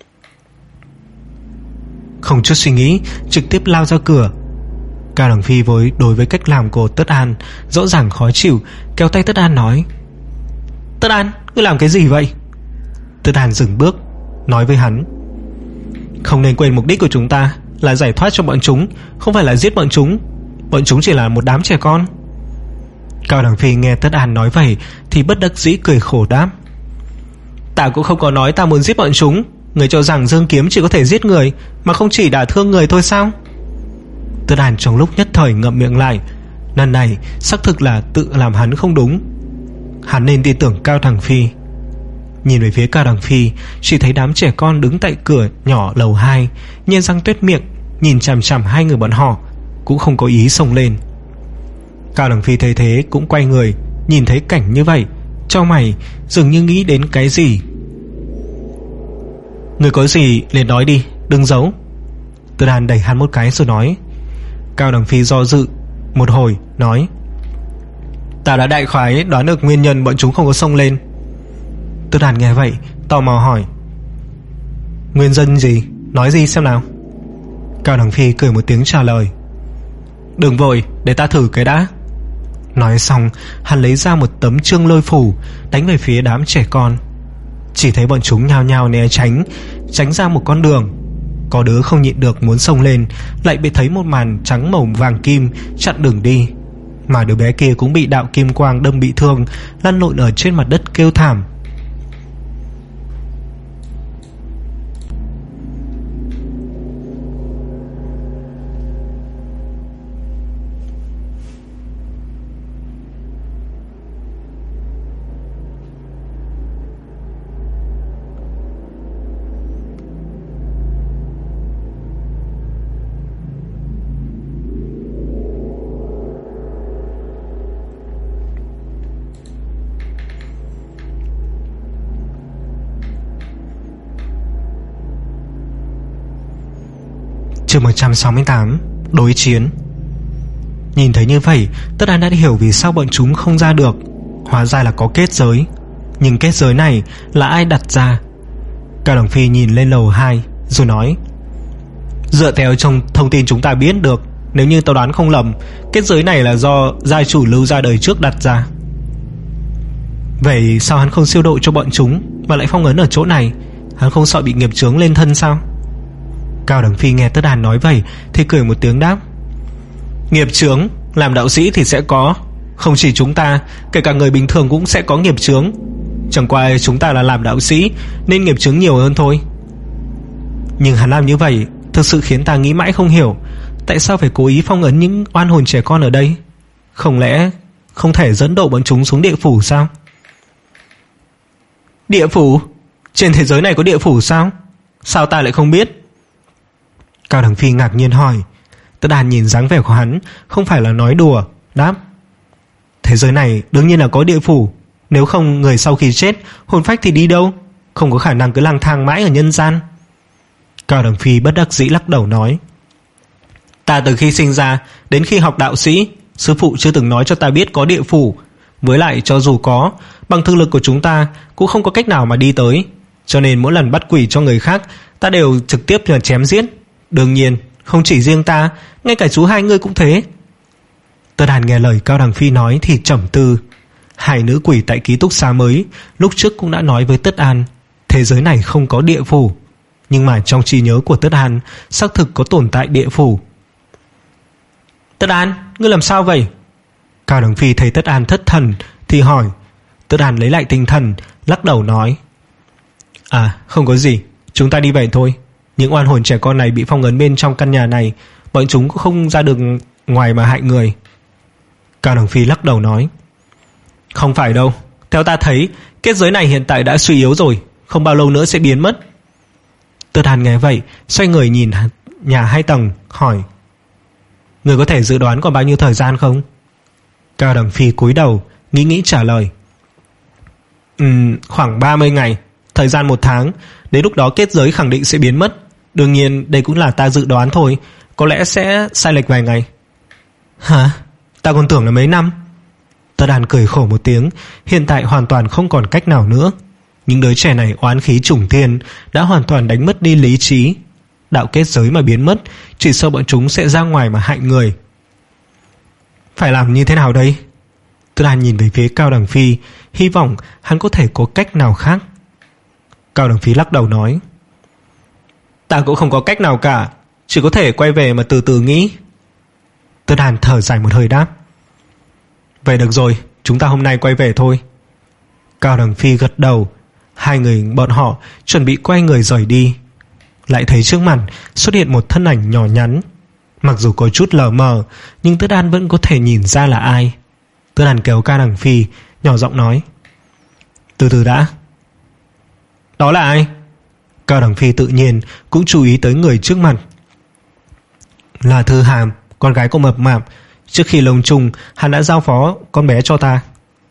Không chút suy nghĩ, trực tiếp lao ra cửa. Cao Đằng Phi với đối với cách làm của Tất An rõ ràng khó chịu, kéo tay Tất An nói: Tất An, ngươi làm cái gì vậy? Tất An dừng bước, nói với hắn: Không nên quên mục đích của chúng ta là giải thoát cho bọn chúng, không phải là giết bọn chúng. Bọn chúng chỉ là một đám trẻ con. Cao Đằng Phi nghe Tất An nói vậy thì bất đắc dĩ cười khổ đáp: Ta cũng không có nói ta muốn giết bọn chúng. Người cho rằng dương kiếm chỉ có thể giết người mà không chỉ đả thương người thôi sao? Tất An trong lúc nhất thời ngậm miệng lại. Lần này xác thực là tự làm hắn không đúng. Hắn nên tin tưởng Cao Đằng Phi. Nhìn về phía Cao Đằng Phi, chỉ thấy đám trẻ con đứng tại cửa nhỏ lầu hai, nhe răng tuét miệng nhìn chằm chằm hai người bọn họ, cũng không có ý xông lên. Cao Đằng Phi thấy thế cũng quay người, nhìn thấy cảnh như vậy, chau mày, dường như nghĩ đến cái gì. Người có gì liền nói đi, đừng giấu. Tư Đàn đẩy hắn một cái rồi nói. Cao Đằng Phi do dự một hồi nói: Ta đã đại khái đoán được nguyên nhân bọn chúng không có xông lên. Tư Đàn nghe vậy tò mò hỏi: Nguyên nhân gì? Nói gì xem nào. Cao Đằng Phi cười một tiếng trả lời: Đừng vội, để ta thử cái đã. Nói xong hắn lấy ra một tấm chương lôi phủ, đánh về phía đám trẻ con. Chỉ thấy bọn chúng nhao nhao né tránh, tránh ra một con đường. Có đứa không nhịn được muốn xông lên, lại bị thấy một màn trắng màu vàng kim chặn đường đi. Mà đứa bé kia cũng bị đạo kim quang đâm bị thương, lăn lộn ở trên mặt đất kêu thảm. Chương một trăm sáu mươi tám. Đối chiến. Nhìn thấy như vậy, Tất An đã hiểu vì sao bọn chúng không ra được. Hóa ra là có kết giới. Nhưng kết giới này là ai đặt ra? Cao Đằng Phi nhìn lên lầu hai rồi nói: Dựa theo trong thông tin chúng ta biết được, nếu như tao đoán không lầm, kết giới này là do giai chủ Lưu gia đời trước đặt ra. Vậy sao hắn không siêu độ cho bọn chúng mà lại phong ấn ở chỗ này? Hắn không sợ bị nghiệp chướng lên thân sao? Cao Đằng Phi nghe Tất An nói vậy thì cười một tiếng đáp: Nghiệp chướng làm đạo sĩ thì sẽ có. Không chỉ chúng ta, kể cả người bình thường cũng sẽ có nghiệp chướng. Chẳng qua chúng ta là làm đạo sĩ nên nghiệp chướng nhiều hơn thôi. Nhưng hắn làm như vậy thực sự khiến ta nghĩ mãi không hiểu, tại sao phải cố ý phong ấn những oan hồn trẻ con ở đây? Không lẽ không thể dẫn độ bọn chúng xuống địa phủ sao? Địa phủ? Trên thế giới này có địa phủ sao? Sao ta lại không biết? Cao Đằng Phi ngạc nhiên hỏi. Tất An nhìn dáng vẻ của hắn không phải là nói đùa, đáp: Thế giới này đương nhiên là có địa phủ. Nếu không người sau khi chết, hồn phách thì đi đâu? Không có khả năng cứ lang thang mãi ở nhân gian. Cao Đằng Phi bất đắc dĩ lắc đầu nói: Ta từ khi sinh ra đến khi học đạo sĩ, sư phụ chưa từng nói cho ta biết có địa phủ. Với lại cho dù có, bằng thực lực của chúng ta cũng không có cách nào mà đi tới. Cho nên mỗi lần bắt quỷ cho người khác, ta đều trực tiếp là chém giết. Đương nhiên không chỉ riêng ta, ngay cả chú hai ngươi cũng thế. Tất Hàn nghe lời Cao Đằng Phi nói thì trầm tư. Hai nữ quỷ tại ký túc xá mới lúc trước cũng đã nói với Tất An thế giới này không có địa phủ, nhưng mà trong trí nhớ của Tất An xác thực có tồn tại địa phủ. Tất An, ngươi làm sao vậy? Cao Đằng Phi thấy Tất An thất thần thì hỏi. Tất An lấy lại tinh thần, lắc đầu nói: À không có gì, chúng ta đi về thôi. Những oan hồn trẻ con này bị phong ấn bên trong căn nhà này, bọn chúng cũng không ra được ngoài mà hại người. Cao Đằng Phi lắc đầu nói: Không phải đâu, theo ta thấy kết giới này hiện tại đã suy yếu rồi, không bao lâu nữa sẽ biến mất. Tất Hàn nghe vậy xoay người nhìn nhà hai tầng hỏi: Người có thể dự đoán còn bao nhiêu thời gian không? Cao Đằng Phi cúi đầu nghĩ nghĩ trả lời: Ừm, khoảng ba mươi ngày, thời gian một tháng. Đến lúc đó kết giới khẳng định sẽ biến mất. Đương nhiên đây cũng là ta dự đoán thôi, có lẽ sẽ sai lệch vài ngày. Hả? Ta còn tưởng là mấy năm. Tất An cười khổ một tiếng. Hiện tại hoàn toàn không còn cách nào nữa. Những đứa trẻ này oán khí trùng thiên, đã hoàn toàn đánh mất đi lý trí. Đạo kết giới mà biến mất, chỉ sợ bọn chúng sẽ ra ngoài mà hại người. Phải làm như thế nào đây? Tất An nhìn về phía Cao Đằng Phi, hy vọng hắn có thể có cách nào khác. Cao Đằng Phi lắc đầu nói: Ta cũng không có cách nào cả, chỉ có thể quay về mà từ từ nghĩ. Tất An thở dài một hơi đáp: Vậy được rồi, chúng ta hôm nay quay về thôi. Cao Đằng Phi gật đầu. Hai người bọn họ chuẩn bị quay người rời đi, lại thấy trước mặt xuất hiện một thân ảnh nhỏ nhắn. Mặc dù có chút lờ mờ, nhưng Tất An vẫn có thể nhìn ra là ai. Tất An kéo Cao Đằng Phi, nhỏ giọng nói: Từ từ đã. Đó là ai? Cao Đằng Phi tự nhiên cũng chú ý tới người trước mặt. Là Thư Hàm, con gái của Mập Mạp. Trước khi lồng trùng, hắn đã giao phó con bé cho ta.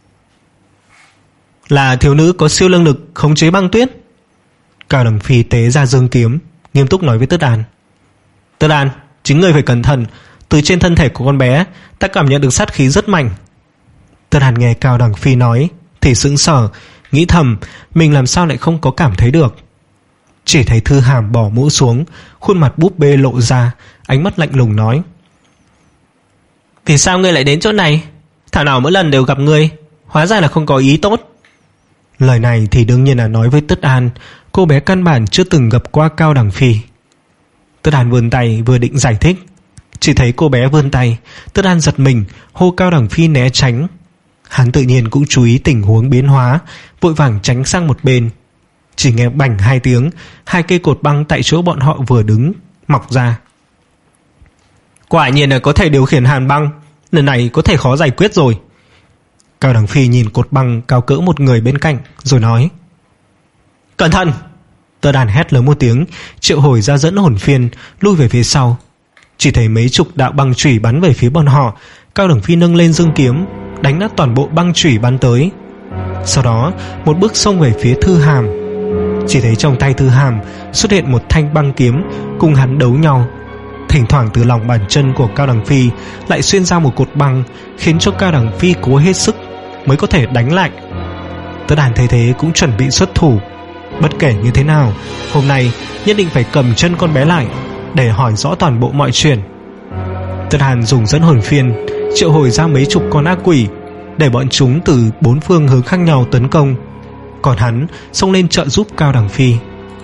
Là thiếu nữ có siêu năng lực khống chế băng tuyết. Cao Đằng Phi tế ra dương kiếm, nghiêm túc nói với Tất An: Tất An, chính ngươi phải cẩn thận. Từ trên thân thể của con bé, ta cảm nhận được sát khí rất mạnh. Tất An nghe Cao Đằng Phi nói thì sững sờ, nghĩ thầm mình làm sao lại không có cảm thấy được. Chỉ thấy Thư Hàm bỏ mũ xuống, khuôn mặt búp bê lộ ra, ánh mắt lạnh lùng nói: Vì sao ngươi lại đến chỗ này? Thảo nào mỗi lần đều gặp ngươi, hóa ra là không có ý tốt. Lời này thì đương nhiên là nói với Tất An. Cô bé căn bản chưa từng gặp qua Cao Đằng Phi. Tất An vươn tay vừa định giải thích, chỉ thấy cô bé vươn tay. Tất An giật mình, hô Cao Đằng Phi né tránh. Hắn tự nhiên cũng chú ý tình huống biến hóa, vội vàng tránh sang một bên. Chỉ nghe bành hai tiếng, hai cây cột băng tại chỗ bọn họ vừa đứng mọc ra. Quả nhiên là có thể điều khiển hàn băng, lần này có thể khó giải quyết rồi. Cao Đằng Phi nhìn cột băng cao cỡ một người bên cạnh rồi nói: Cẩn thận! Tất An hét lớn một tiếng, triệu hồi ra dẫn hồn phiên, lui về phía sau. Chỉ thấy mấy chục đạo băng chủy bắn về phía bọn họ. Cao Đằng Phi nâng lên dương kiếm, đánh nát toàn bộ băng chủy bắn tới. Sau đó một bước xông về phía Thư Hàm. Chỉ thấy trong tay Thư Hàm xuất hiện một thanh băng kiếm, cùng hắn đấu nhau. Thỉnh thoảng từ lòng bàn chân của Cao Đằng Phi lại xuyên ra một cột băng, khiến cho Cao Đằng Phi cố hết sức mới có thể đánh lại. Tất An thấy thế cũng chuẩn bị xuất thủ. Bất kể như thế nào, hôm nay nhất định phải cầm chân con bé lại để hỏi rõ toàn bộ mọi chuyện. Tất An dùng dẫn hồn phiên triệu hồi ra mấy chục con ác quỷ, để bọn chúng từ bốn phương hướng khác nhau tấn công, còn hắn xông lên trợ giúp Cao Đằng Phi.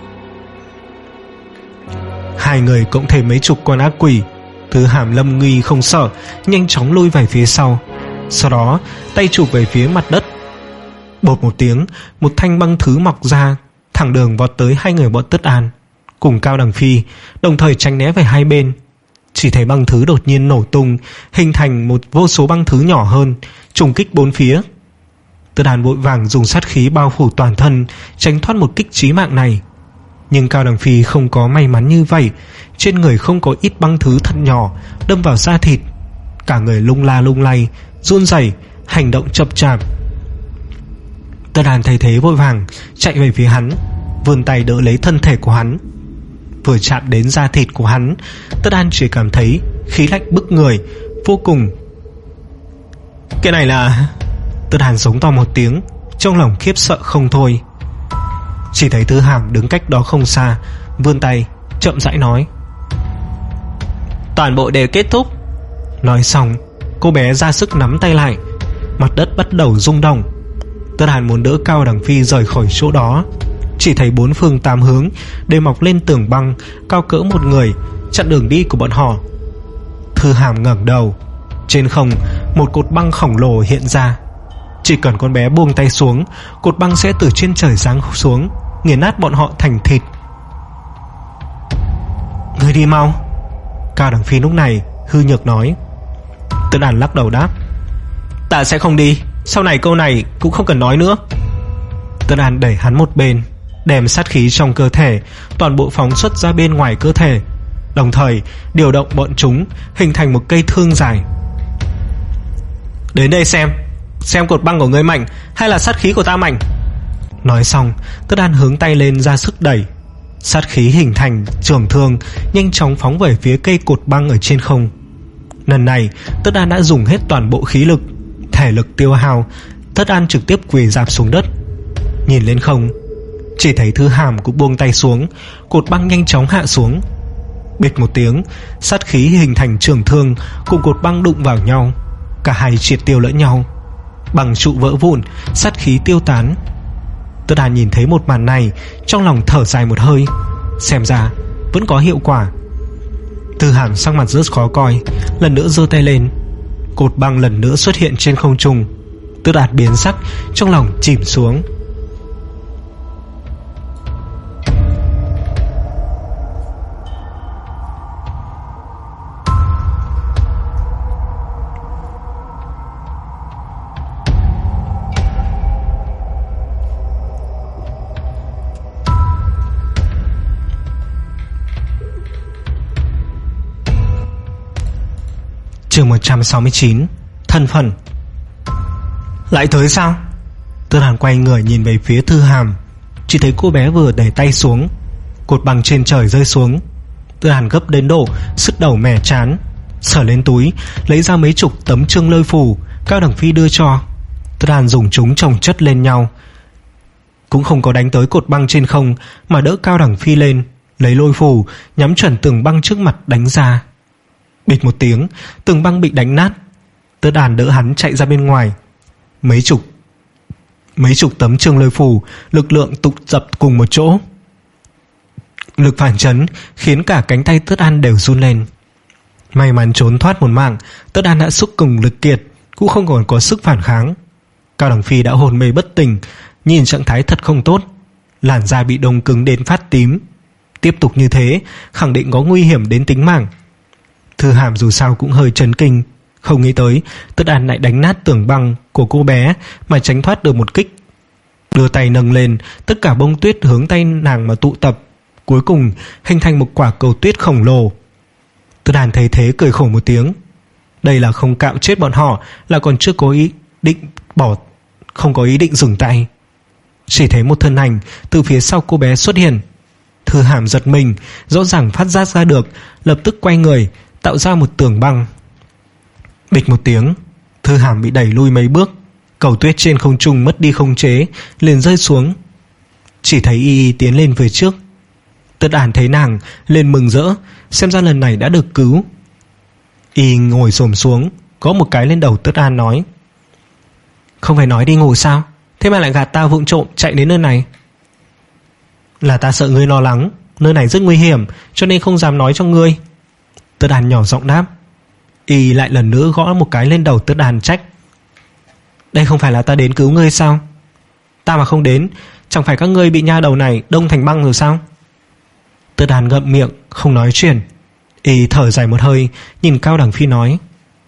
Hai người cộng thêm mấy chục con ác quỷ. Thứ Hàm lâm nguy không sợ, nhanh chóng lui về phía sau. Sau đó tay chụp về phía mặt đất. Bột một tiếng, một thanh băng thứ mọc ra, thẳng đường vọt tới hai người bọn Tất An cùng Cao Đằng Phi, đồng thời tránh né về hai bên. Chỉ thấy băng thứ đột nhiên nổ tung, hình thành một vô số băng thứ nhỏ hơn, trùng kích bốn phía. Tất An vội vàng dùng sát khí bao phủ toàn thân, tránh thoát một kích chí mạng này. Nhưng Cao Đằng Phi không có may mắn như vậy. Trên người không có ít băng thứ thật nhỏ đâm vào da thịt, cả người lung la lung lay, run rẩy, hành động chậm chạp. Tất An thấy thế vội vàng chạy về phía hắn, vươn tay đỡ lấy thân thể của hắn. Vừa chạm đến da thịt của hắn, Tất An chỉ cảm thấy khí lạnh bức người vô cùng. Cái này là... Tất An giống to một tiếng, trong lòng khiếp sợ không thôi. Chỉ thấy Thư Hàm đứng cách đó không xa, vươn tay chậm rãi nói: Toàn bộ đều kết thúc. Nói xong, cô bé ra sức nắm tay lại. Mặt đất bắt đầu rung động. Tất An muốn đỡ Cao Đằng Phi rời khỏi chỗ đó. Chỉ thấy bốn phương tám hướng đều mọc lên tường băng cao cỡ một người, chặn đường đi của bọn họ. Thư Hàm ngẩng đầu, trên không một cột băng khổng lồ hiện ra. Chỉ cần con bé buông tay xuống, cột băng sẽ từ trên trời giáng xuống, nghiền nát bọn họ thành thịt. Người đi mau. Cao Đằng Phi lúc này hư nhược nói. Tất An lắc đầu đáp: Ta sẽ không đi, sau này câu này cũng không cần nói nữa. Tất An đẩy hắn một bên, đem sát khí trong cơ thể toàn bộ phóng xuất ra bên ngoài cơ thể, đồng thời điều động bọn chúng hình thành một cây thương dài. Đến đây xem, xem cột băng của ngươi mạnh hay là sát khí của ta mạnh. Nói xong, Tất An hướng tay lên ra sức đẩy. Sát khí hình thành trường thương nhanh chóng phóng về phía cây cột băng ở trên không. Lần này Tất An đã dùng hết toàn bộ khí lực, thể lực tiêu hao. Tất An trực tiếp quỳ rạp xuống đất, nhìn lên không. Chỉ thấy Thư Hàm cũng buông tay xuống, cột băng nhanh chóng hạ xuống. Bịch một tiếng, sát khí hình thành trường thương cùng cột băng đụng vào nhau, cả hai triệt tiêu lẫn nhau. Băng trụ vỡ vụn, sát khí tiêu tán. Tất An nhìn thấy một màn này, trong lòng thở dài một hơi. Xem ra vẫn có hiệu quả. Thư Hàm sắc mặt rất khó coi, lần nữa giơ tay lên. Cột băng lần nữa xuất hiện trên không trung. Tất An biến sắc, trong lòng chìm xuống. Chương một trăm sáu mươi chín. Thân phận. Lại tới sao? Tư Hàn quay người nhìn về phía Thư Hàm, chỉ thấy cô bé vừa đẩy tay xuống, cột băng trên trời rơi xuống. Tư Hàn gấp đến độ sứt đầu mẻ chán, sờ lên túi lấy ra mấy chục tấm trương lôi phù Cao Đằng Phi đưa cho. Tư Hàn dùng chúng chồng chất lên nhau, cũng không có đánh tới cột băng trên không, mà đỡ Cao Đằng Phi lên, lấy lôi phù nhắm chuẩn tường băng trước mặt đánh ra. Bịch một tiếng, tường băng bị đánh nát. Tớ đàn đỡ hắn chạy ra bên ngoài. Mấy chục Mấy chục tấm trương lôi phù lực lượng tụ tập cùng một chỗ, lực phản chấn khiến cả cánh tay Tất An đều run lên. May mắn trốn thoát một mạng, Tất An đã xúc cùng lực kiệt, cũng không còn có sức phản kháng. Cao Đằng Phi đã hồn mê bất tỉnh, nhìn trạng thái thật không tốt, làn da bị đông cứng đến phát tím. Tiếp tục như thế khẳng định có nguy hiểm đến tính mạng. Thư Hàm dù sao cũng hơi chấn kinh, không nghĩ tới Tất An lại đánh nát tường băng của cô bé mà tránh thoát được một kích. Đưa tay nâng lên, tất cả bông tuyết hướng tay nàng mà tụ tập, cuối cùng hình thành một quả cầu tuyết khổng lồ. Tất An thấy thế cười khổ một tiếng. Đây là không cạo chết bọn họ, là còn chưa có ý định bỏ, không có ý định dừng tay. Chỉ thấy một thân ảnh từ phía sau cô bé xuất hiện. Thư Hàm giật mình, rõ ràng phát giác ra được, lập tức quay người tạo ra một tường băng. Bịch một tiếng, Thư Hàm bị đẩy lui mấy bước, cầu tuyết trên không trung mất đi khống chế, liền rơi xuống. Chỉ thấy y y tiến lên về trước. Tất An thấy nàng lên mừng rỡ, xem ra lần này đã được cứu. Y ngồi xổm xuống, có một cái lên đầu Tất An nói: Không phải nói đi ngủ sao, thế mà lại gạt ta vụng trộm chạy đến nơi này? Là ta sợ ngươi lo lắng, nơi này rất nguy hiểm, cho nên không dám nói cho ngươi. Tất An nhỏ giọng đáp. Y lại lần nữa gõ một cái lên đầu Tất An trách: Đây không phải là ta đến cứu ngươi sao? Ta mà không đến, chẳng phải các ngươi bị nha đầu này đông thành băng rồi sao? Tất An ngậm miệng không nói chuyện. Y thở dài một hơi, nhìn Cao Đằng Phi nói: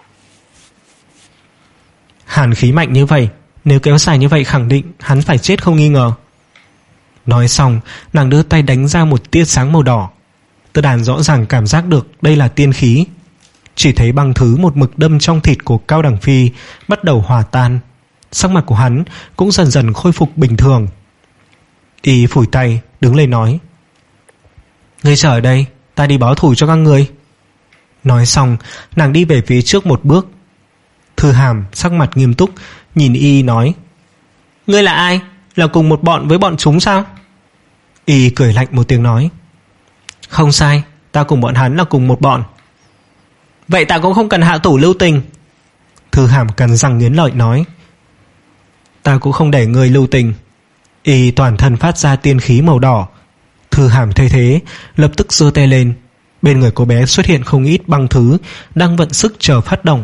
Hàn khí mạnh như vậy, nếu kéo dài như vậy khẳng định hắn phải chết không nghi ngờ. Nói xong, nàng đưa tay đánh ra một tia sáng màu đỏ. Tất An rõ ràng cảm giác được đây là tiên khí. Chỉ thấy băng thứ một mực đâm trong thịt của Cao Đằng Phi bắt đầu hòa tan, sắc mặt của hắn cũng dần dần khôi phục bình thường. Y phủi tay đứng lên nói: Ngươi chờ ở đây, ta đi báo thù cho các ngươi. Nói xong, nàng đi về phía trước một bước. Thư Hàm sắc mặt nghiêm túc nhìn Y nói: Ngươi là ai? Là cùng một bọn với bọn chúng sao? Y cười lạnh một tiếng nói: Không sai, ta cùng bọn hắn là cùng một bọn. Vậy ta cũng không cần hạ thủ lưu tình. Thư Hàm cắn răng nghiến lợi nói: Ta cũng không để ngươi lưu tình. Y toàn thân phát ra tiên khí màu đỏ. Thư Hàm thấy thế lập tức giơ tay lên. Bên người cô bé xuất hiện không ít băng thứ đang vận sức chờ phát động.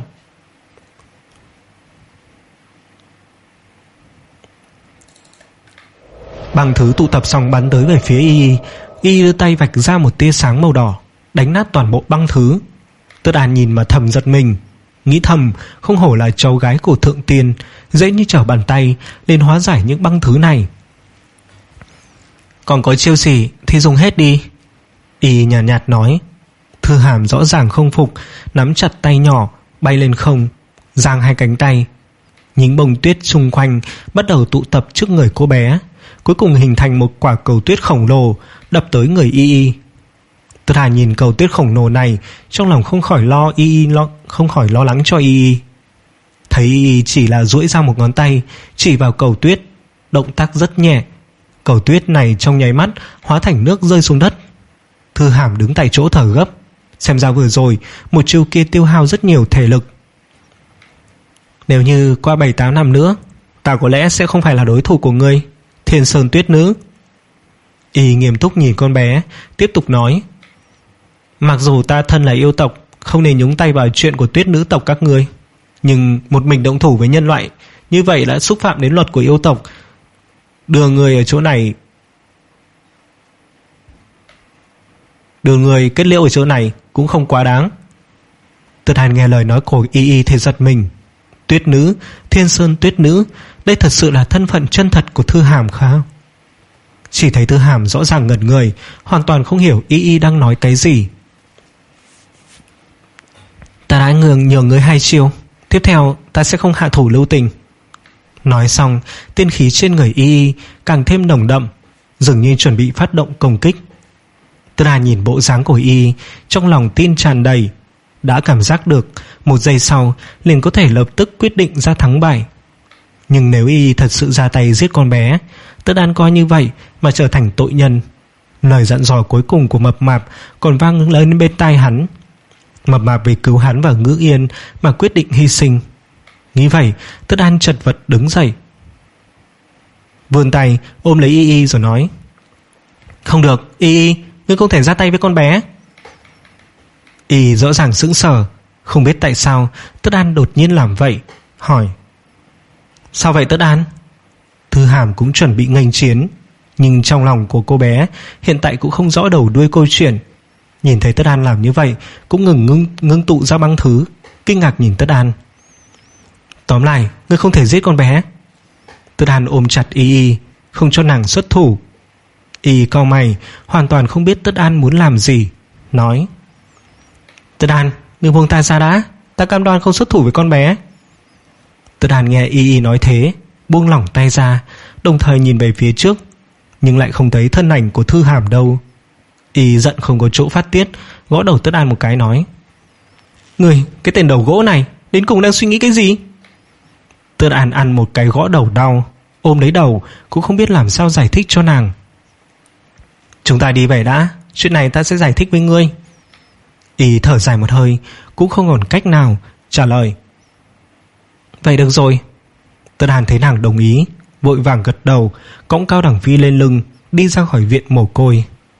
Băng thứ tụ tập xong bắn tới về phía Y. Y đưa tay vạch ra một tia sáng màu đỏ, đánh nát toàn bộ băng thứ. Tất An nhìn mà thầm giật mình, nghĩ thầm không hổ là cháu gái của thượng tiên, dễ như trở bàn tay lên hóa giải những băng thứ này. Còn có chiêu gì thì dùng hết đi. Y nhàn nhạt, nhạt nói. Thư Hàm rõ ràng không phục, nắm chặt tay nhỏ bay lên không, giang hai cánh tay. Những bông tuyết xung quanh bắt đầu tụ tập trước người cô bé, cuối cùng hình thành một quả cầu tuyết khổng lồ đập tới người Y Y. Tất Hàn nhìn cầu tuyết khổng lồ này, trong lòng không khỏi lo Y Y lo, không khỏi lo lắng cho Y Y. Thấy Y Y chỉ là duỗi ra một ngón tay chỉ vào cầu tuyết, động tác rất nhẹ. Cầu tuyết này trong nháy mắt hóa thành nước rơi xuống đất. Thư Hàm đứng tại chỗ thở gấp. Xem ra vừa rồi một chiêu kia tiêu hao rất nhiều thể lực. Nếu như qua bảy tám năm nữa, ta có lẽ sẽ không phải là đối thủ của ngươi, Thiên Sơn Tuyết Nữ. Y nghiêm túc nhìn con bé, tiếp tục nói: mặc dù ta thân là yêu tộc, không nên nhúng tay vào chuyện của tuyết nữ tộc các ngươi, nhưng một mình động thủ với nhân loại như vậy đã xúc phạm đến luật của yêu tộc. Đưa người ở chỗ này Đưa người kết liễu ở chỗ này cũng không quá đáng. Tất Hàn nghe lời nói của Y Y thì giật mình. Tuyết nữ, Thiên Sơn Tuyết Nữ, đây thật sự là thân phận chân thật của Thư Hàm không? Chỉ thấy Thư Hàm rõ ràng ngẩn người, hoàn toàn không hiểu Y Y đang nói cái gì. Ta đã nhường nhường ngươi hai chiêu, tiếp theo ta sẽ không hạ thủ lưu tình. Nói xong, tiên khí trên người Y Y càng thêm nồng đậm, dường như chuẩn bị phát động công kích. Tất Hàn nhìn bộ dáng của Y Y, trong lòng tin tràn đầy, đã cảm giác được một giây sau liền có thể lập tức quyết định ra thắng bại. Nhưng nếu Y Y thật sự ra tay giết con bé, Tất Hàn coi như vậy mà trở thành tội nhân. Lời dặn dò cuối cùng của Mập Mạp còn vang lên bên tai hắn. Mập Mạp vì cứu hắn và Ngữ Yên mà quyết định hy sinh. Nghĩ vậy, Tất Hàn chật vật đứng dậy, vươn tay ôm lấy Y Y rồi nói: không được, Y Y, ngươi không thể ra tay với con bé. Y rõ ràng sững sờ, không biết tại sao Tất Hàn đột nhiên làm vậy, hỏi: sao vậy Tất Hàn? Thư Hàm cũng chuẩn bị nghênh chiến, nhưng trong lòng của cô bé hiện tại cũng không rõ đầu đuôi câu chuyện. Nhìn thấy Tất Hàn làm như vậy, cũng ngừng ngưng, ngưng tụ ra băng thứ, kinh ngạc nhìn Tất Hàn. Tóm lại, ngươi không thể giết con bé. Tất Hàn ôm chặt Y Y, không cho nàng xuất thủ. Y cau mày, hoàn toàn không biết Tất Hàn muốn làm gì, nói: Tất Hàn, ngươi buông ta ra đã, ta cam đoan không xuất thủ với con bé. Tất Hàn nghe Y Y nói thế, buông lỏng tay ra, đồng thời nhìn về phía trước, nhưng lại không thấy thân ảnh của Thư Hàm đâu. Y giận không có chỗ phát tiết, gõ đầu Tất Hàn một cái, nói: ngươi, cái tên đầu gỗ này, đến cùng đang suy nghĩ cái gì? Tất Hàn ăn một cái gõ đầu đau, ôm lấy đầu, cũng không biết làm sao giải thích cho nàng. Chúng ta đi về đã, chuyện này ta sẽ giải thích với ngươi. Y thở dài một hơi, cũng không còn cách nào, trả lời: vậy được rồi. Tất Hàn thấy nàng đồng ý, vội vàng gật đầu, cõng Cao Đẳng Phi lên lưng, đi ra khỏi viện mồ côi.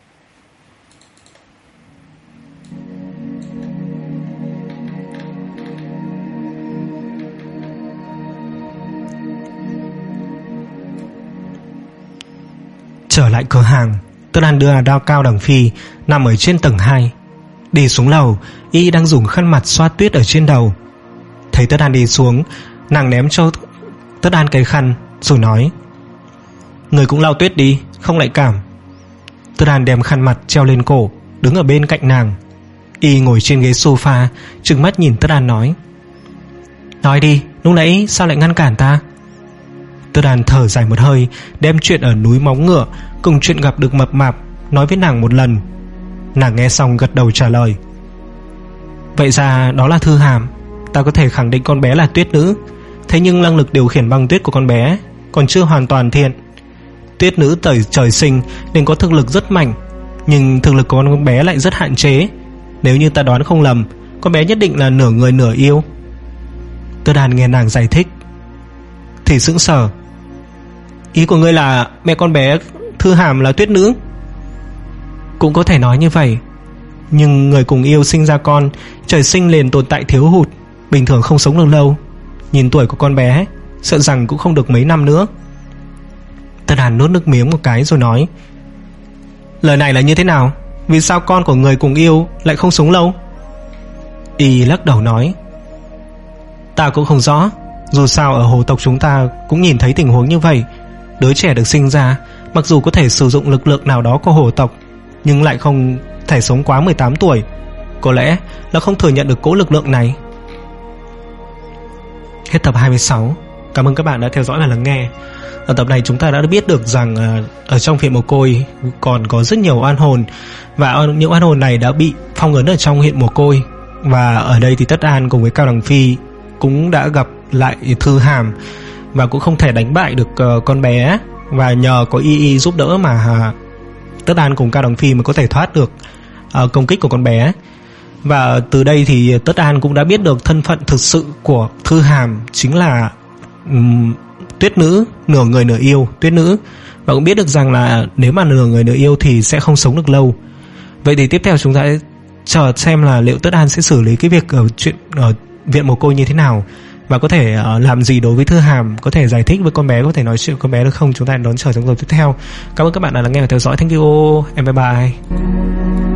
Trở lại cửa hàng, Tất Hàn đưa đao Cao Đẳng Phi nằm ở trên tầng hai. Đi xuống lầu, Y đang dùng khăn mặt xoa tuyết ở trên đầu. Thấy Tất Hàn đi xuống, nàng ném cho Tất Hàn cái khăn rồi nói: người cũng lau tuyết đi, không lại cảm. Tất Hàn đem khăn mặt treo lên cổ, đứng ở bên cạnh nàng. Y ngồi trên ghế sofa, trừng mắt nhìn Tất Hàn nói: nói đi, lúc nãy sao lại ngăn cản ta? Tất Hàn thở dài một hơi, đem chuyện ở núi Móng Ngựa cùng chuyện gặp được Mập Mạp nói với nàng một lần. Nàng nghe xong gật đầu trả lời: vậy ra đó là Thư Hàm. Ta có thể khẳng định con bé là tuyết nữ, thế nhưng năng lực điều khiển băng tuyết của con bé còn chưa hoàn toàn thiện. Tuyết nữ trời, trời sinh nên có thực lực rất mạnh, nhưng thực lực của con bé lại rất hạn chế. Nếu như ta đoán không lầm, con bé nhất định là nửa người nửa yêu. Tất Hàn nghe nàng giải thích thì sững sờ. Ý của ngươi là mẹ con bé Thư Hàm là tuyết nữ? Cũng có thể nói như vậy, nhưng người cùng yêu sinh ra con, trời sinh liền tồn tại thiếu hụt, bình thường không sống được lâu. Nhìn tuổi của con bé, sợ rằng cũng không được mấy năm nữa. Tất Hàn nuốt nước miếng một cái rồi nói: lời này là như thế nào? Vì sao con của người cùng yêu lại không sống lâu? Y lắc đầu nói: ta cũng không rõ. Dù sao ở hồ tộc chúng ta cũng nhìn thấy tình huống như vậy. Đứa trẻ được sinh ra, mặc dù có thể sử dụng lực lượng nào đó của hồ tộc, nhưng lại không thể sống quá mười tám tuổi. Có lẽ là không thừa nhận được cỗ lực lượng này. Hết tập hai mươi sáu. Cảm ơn các bạn đã theo dõi và lắng nghe. Ở tập này chúng ta đã biết được rằng uh, ở trong viện mồ côi còn có rất nhiều oan hồn, và những oan hồn này đã bị phong ấn ở trong hiện mồ côi. Và ở đây thì Tất An cùng với Cao Đằng Phi cũng đã gặp lại Thư Hàm và cũng không thể đánh bại được uh, con bé, và nhờ có Y Y giúp đỡ mà uh, Tất An cùng Cao Đằng Phi mới có thể thoát được uh, công kích của con bé. Và từ đây thì Tất An cũng đã biết được thân phận thực sự của Thư Hàm chính là um, Tuyết Nữ, nửa người nửa yêu Tuyết Nữ, và cũng biết được rằng là nếu mà nửa người nửa yêu thì sẽ không sống được lâu. Vậy thì tiếp theo chúng ta sẽ chờ xem là liệu Tất An sẽ xử lý cái việc ở chuyện ở viện mồ côi như thế nào, và có thể uh, làm gì đối với Thư Hàm, có thể giải thích với con bé, có thể nói chuyện với con bé được không. Chúng ta đón chờ trong tập tiếp theo. Cảm ơn các bạn đã lắng nghe và theo dõi. Thank you, em bye bye.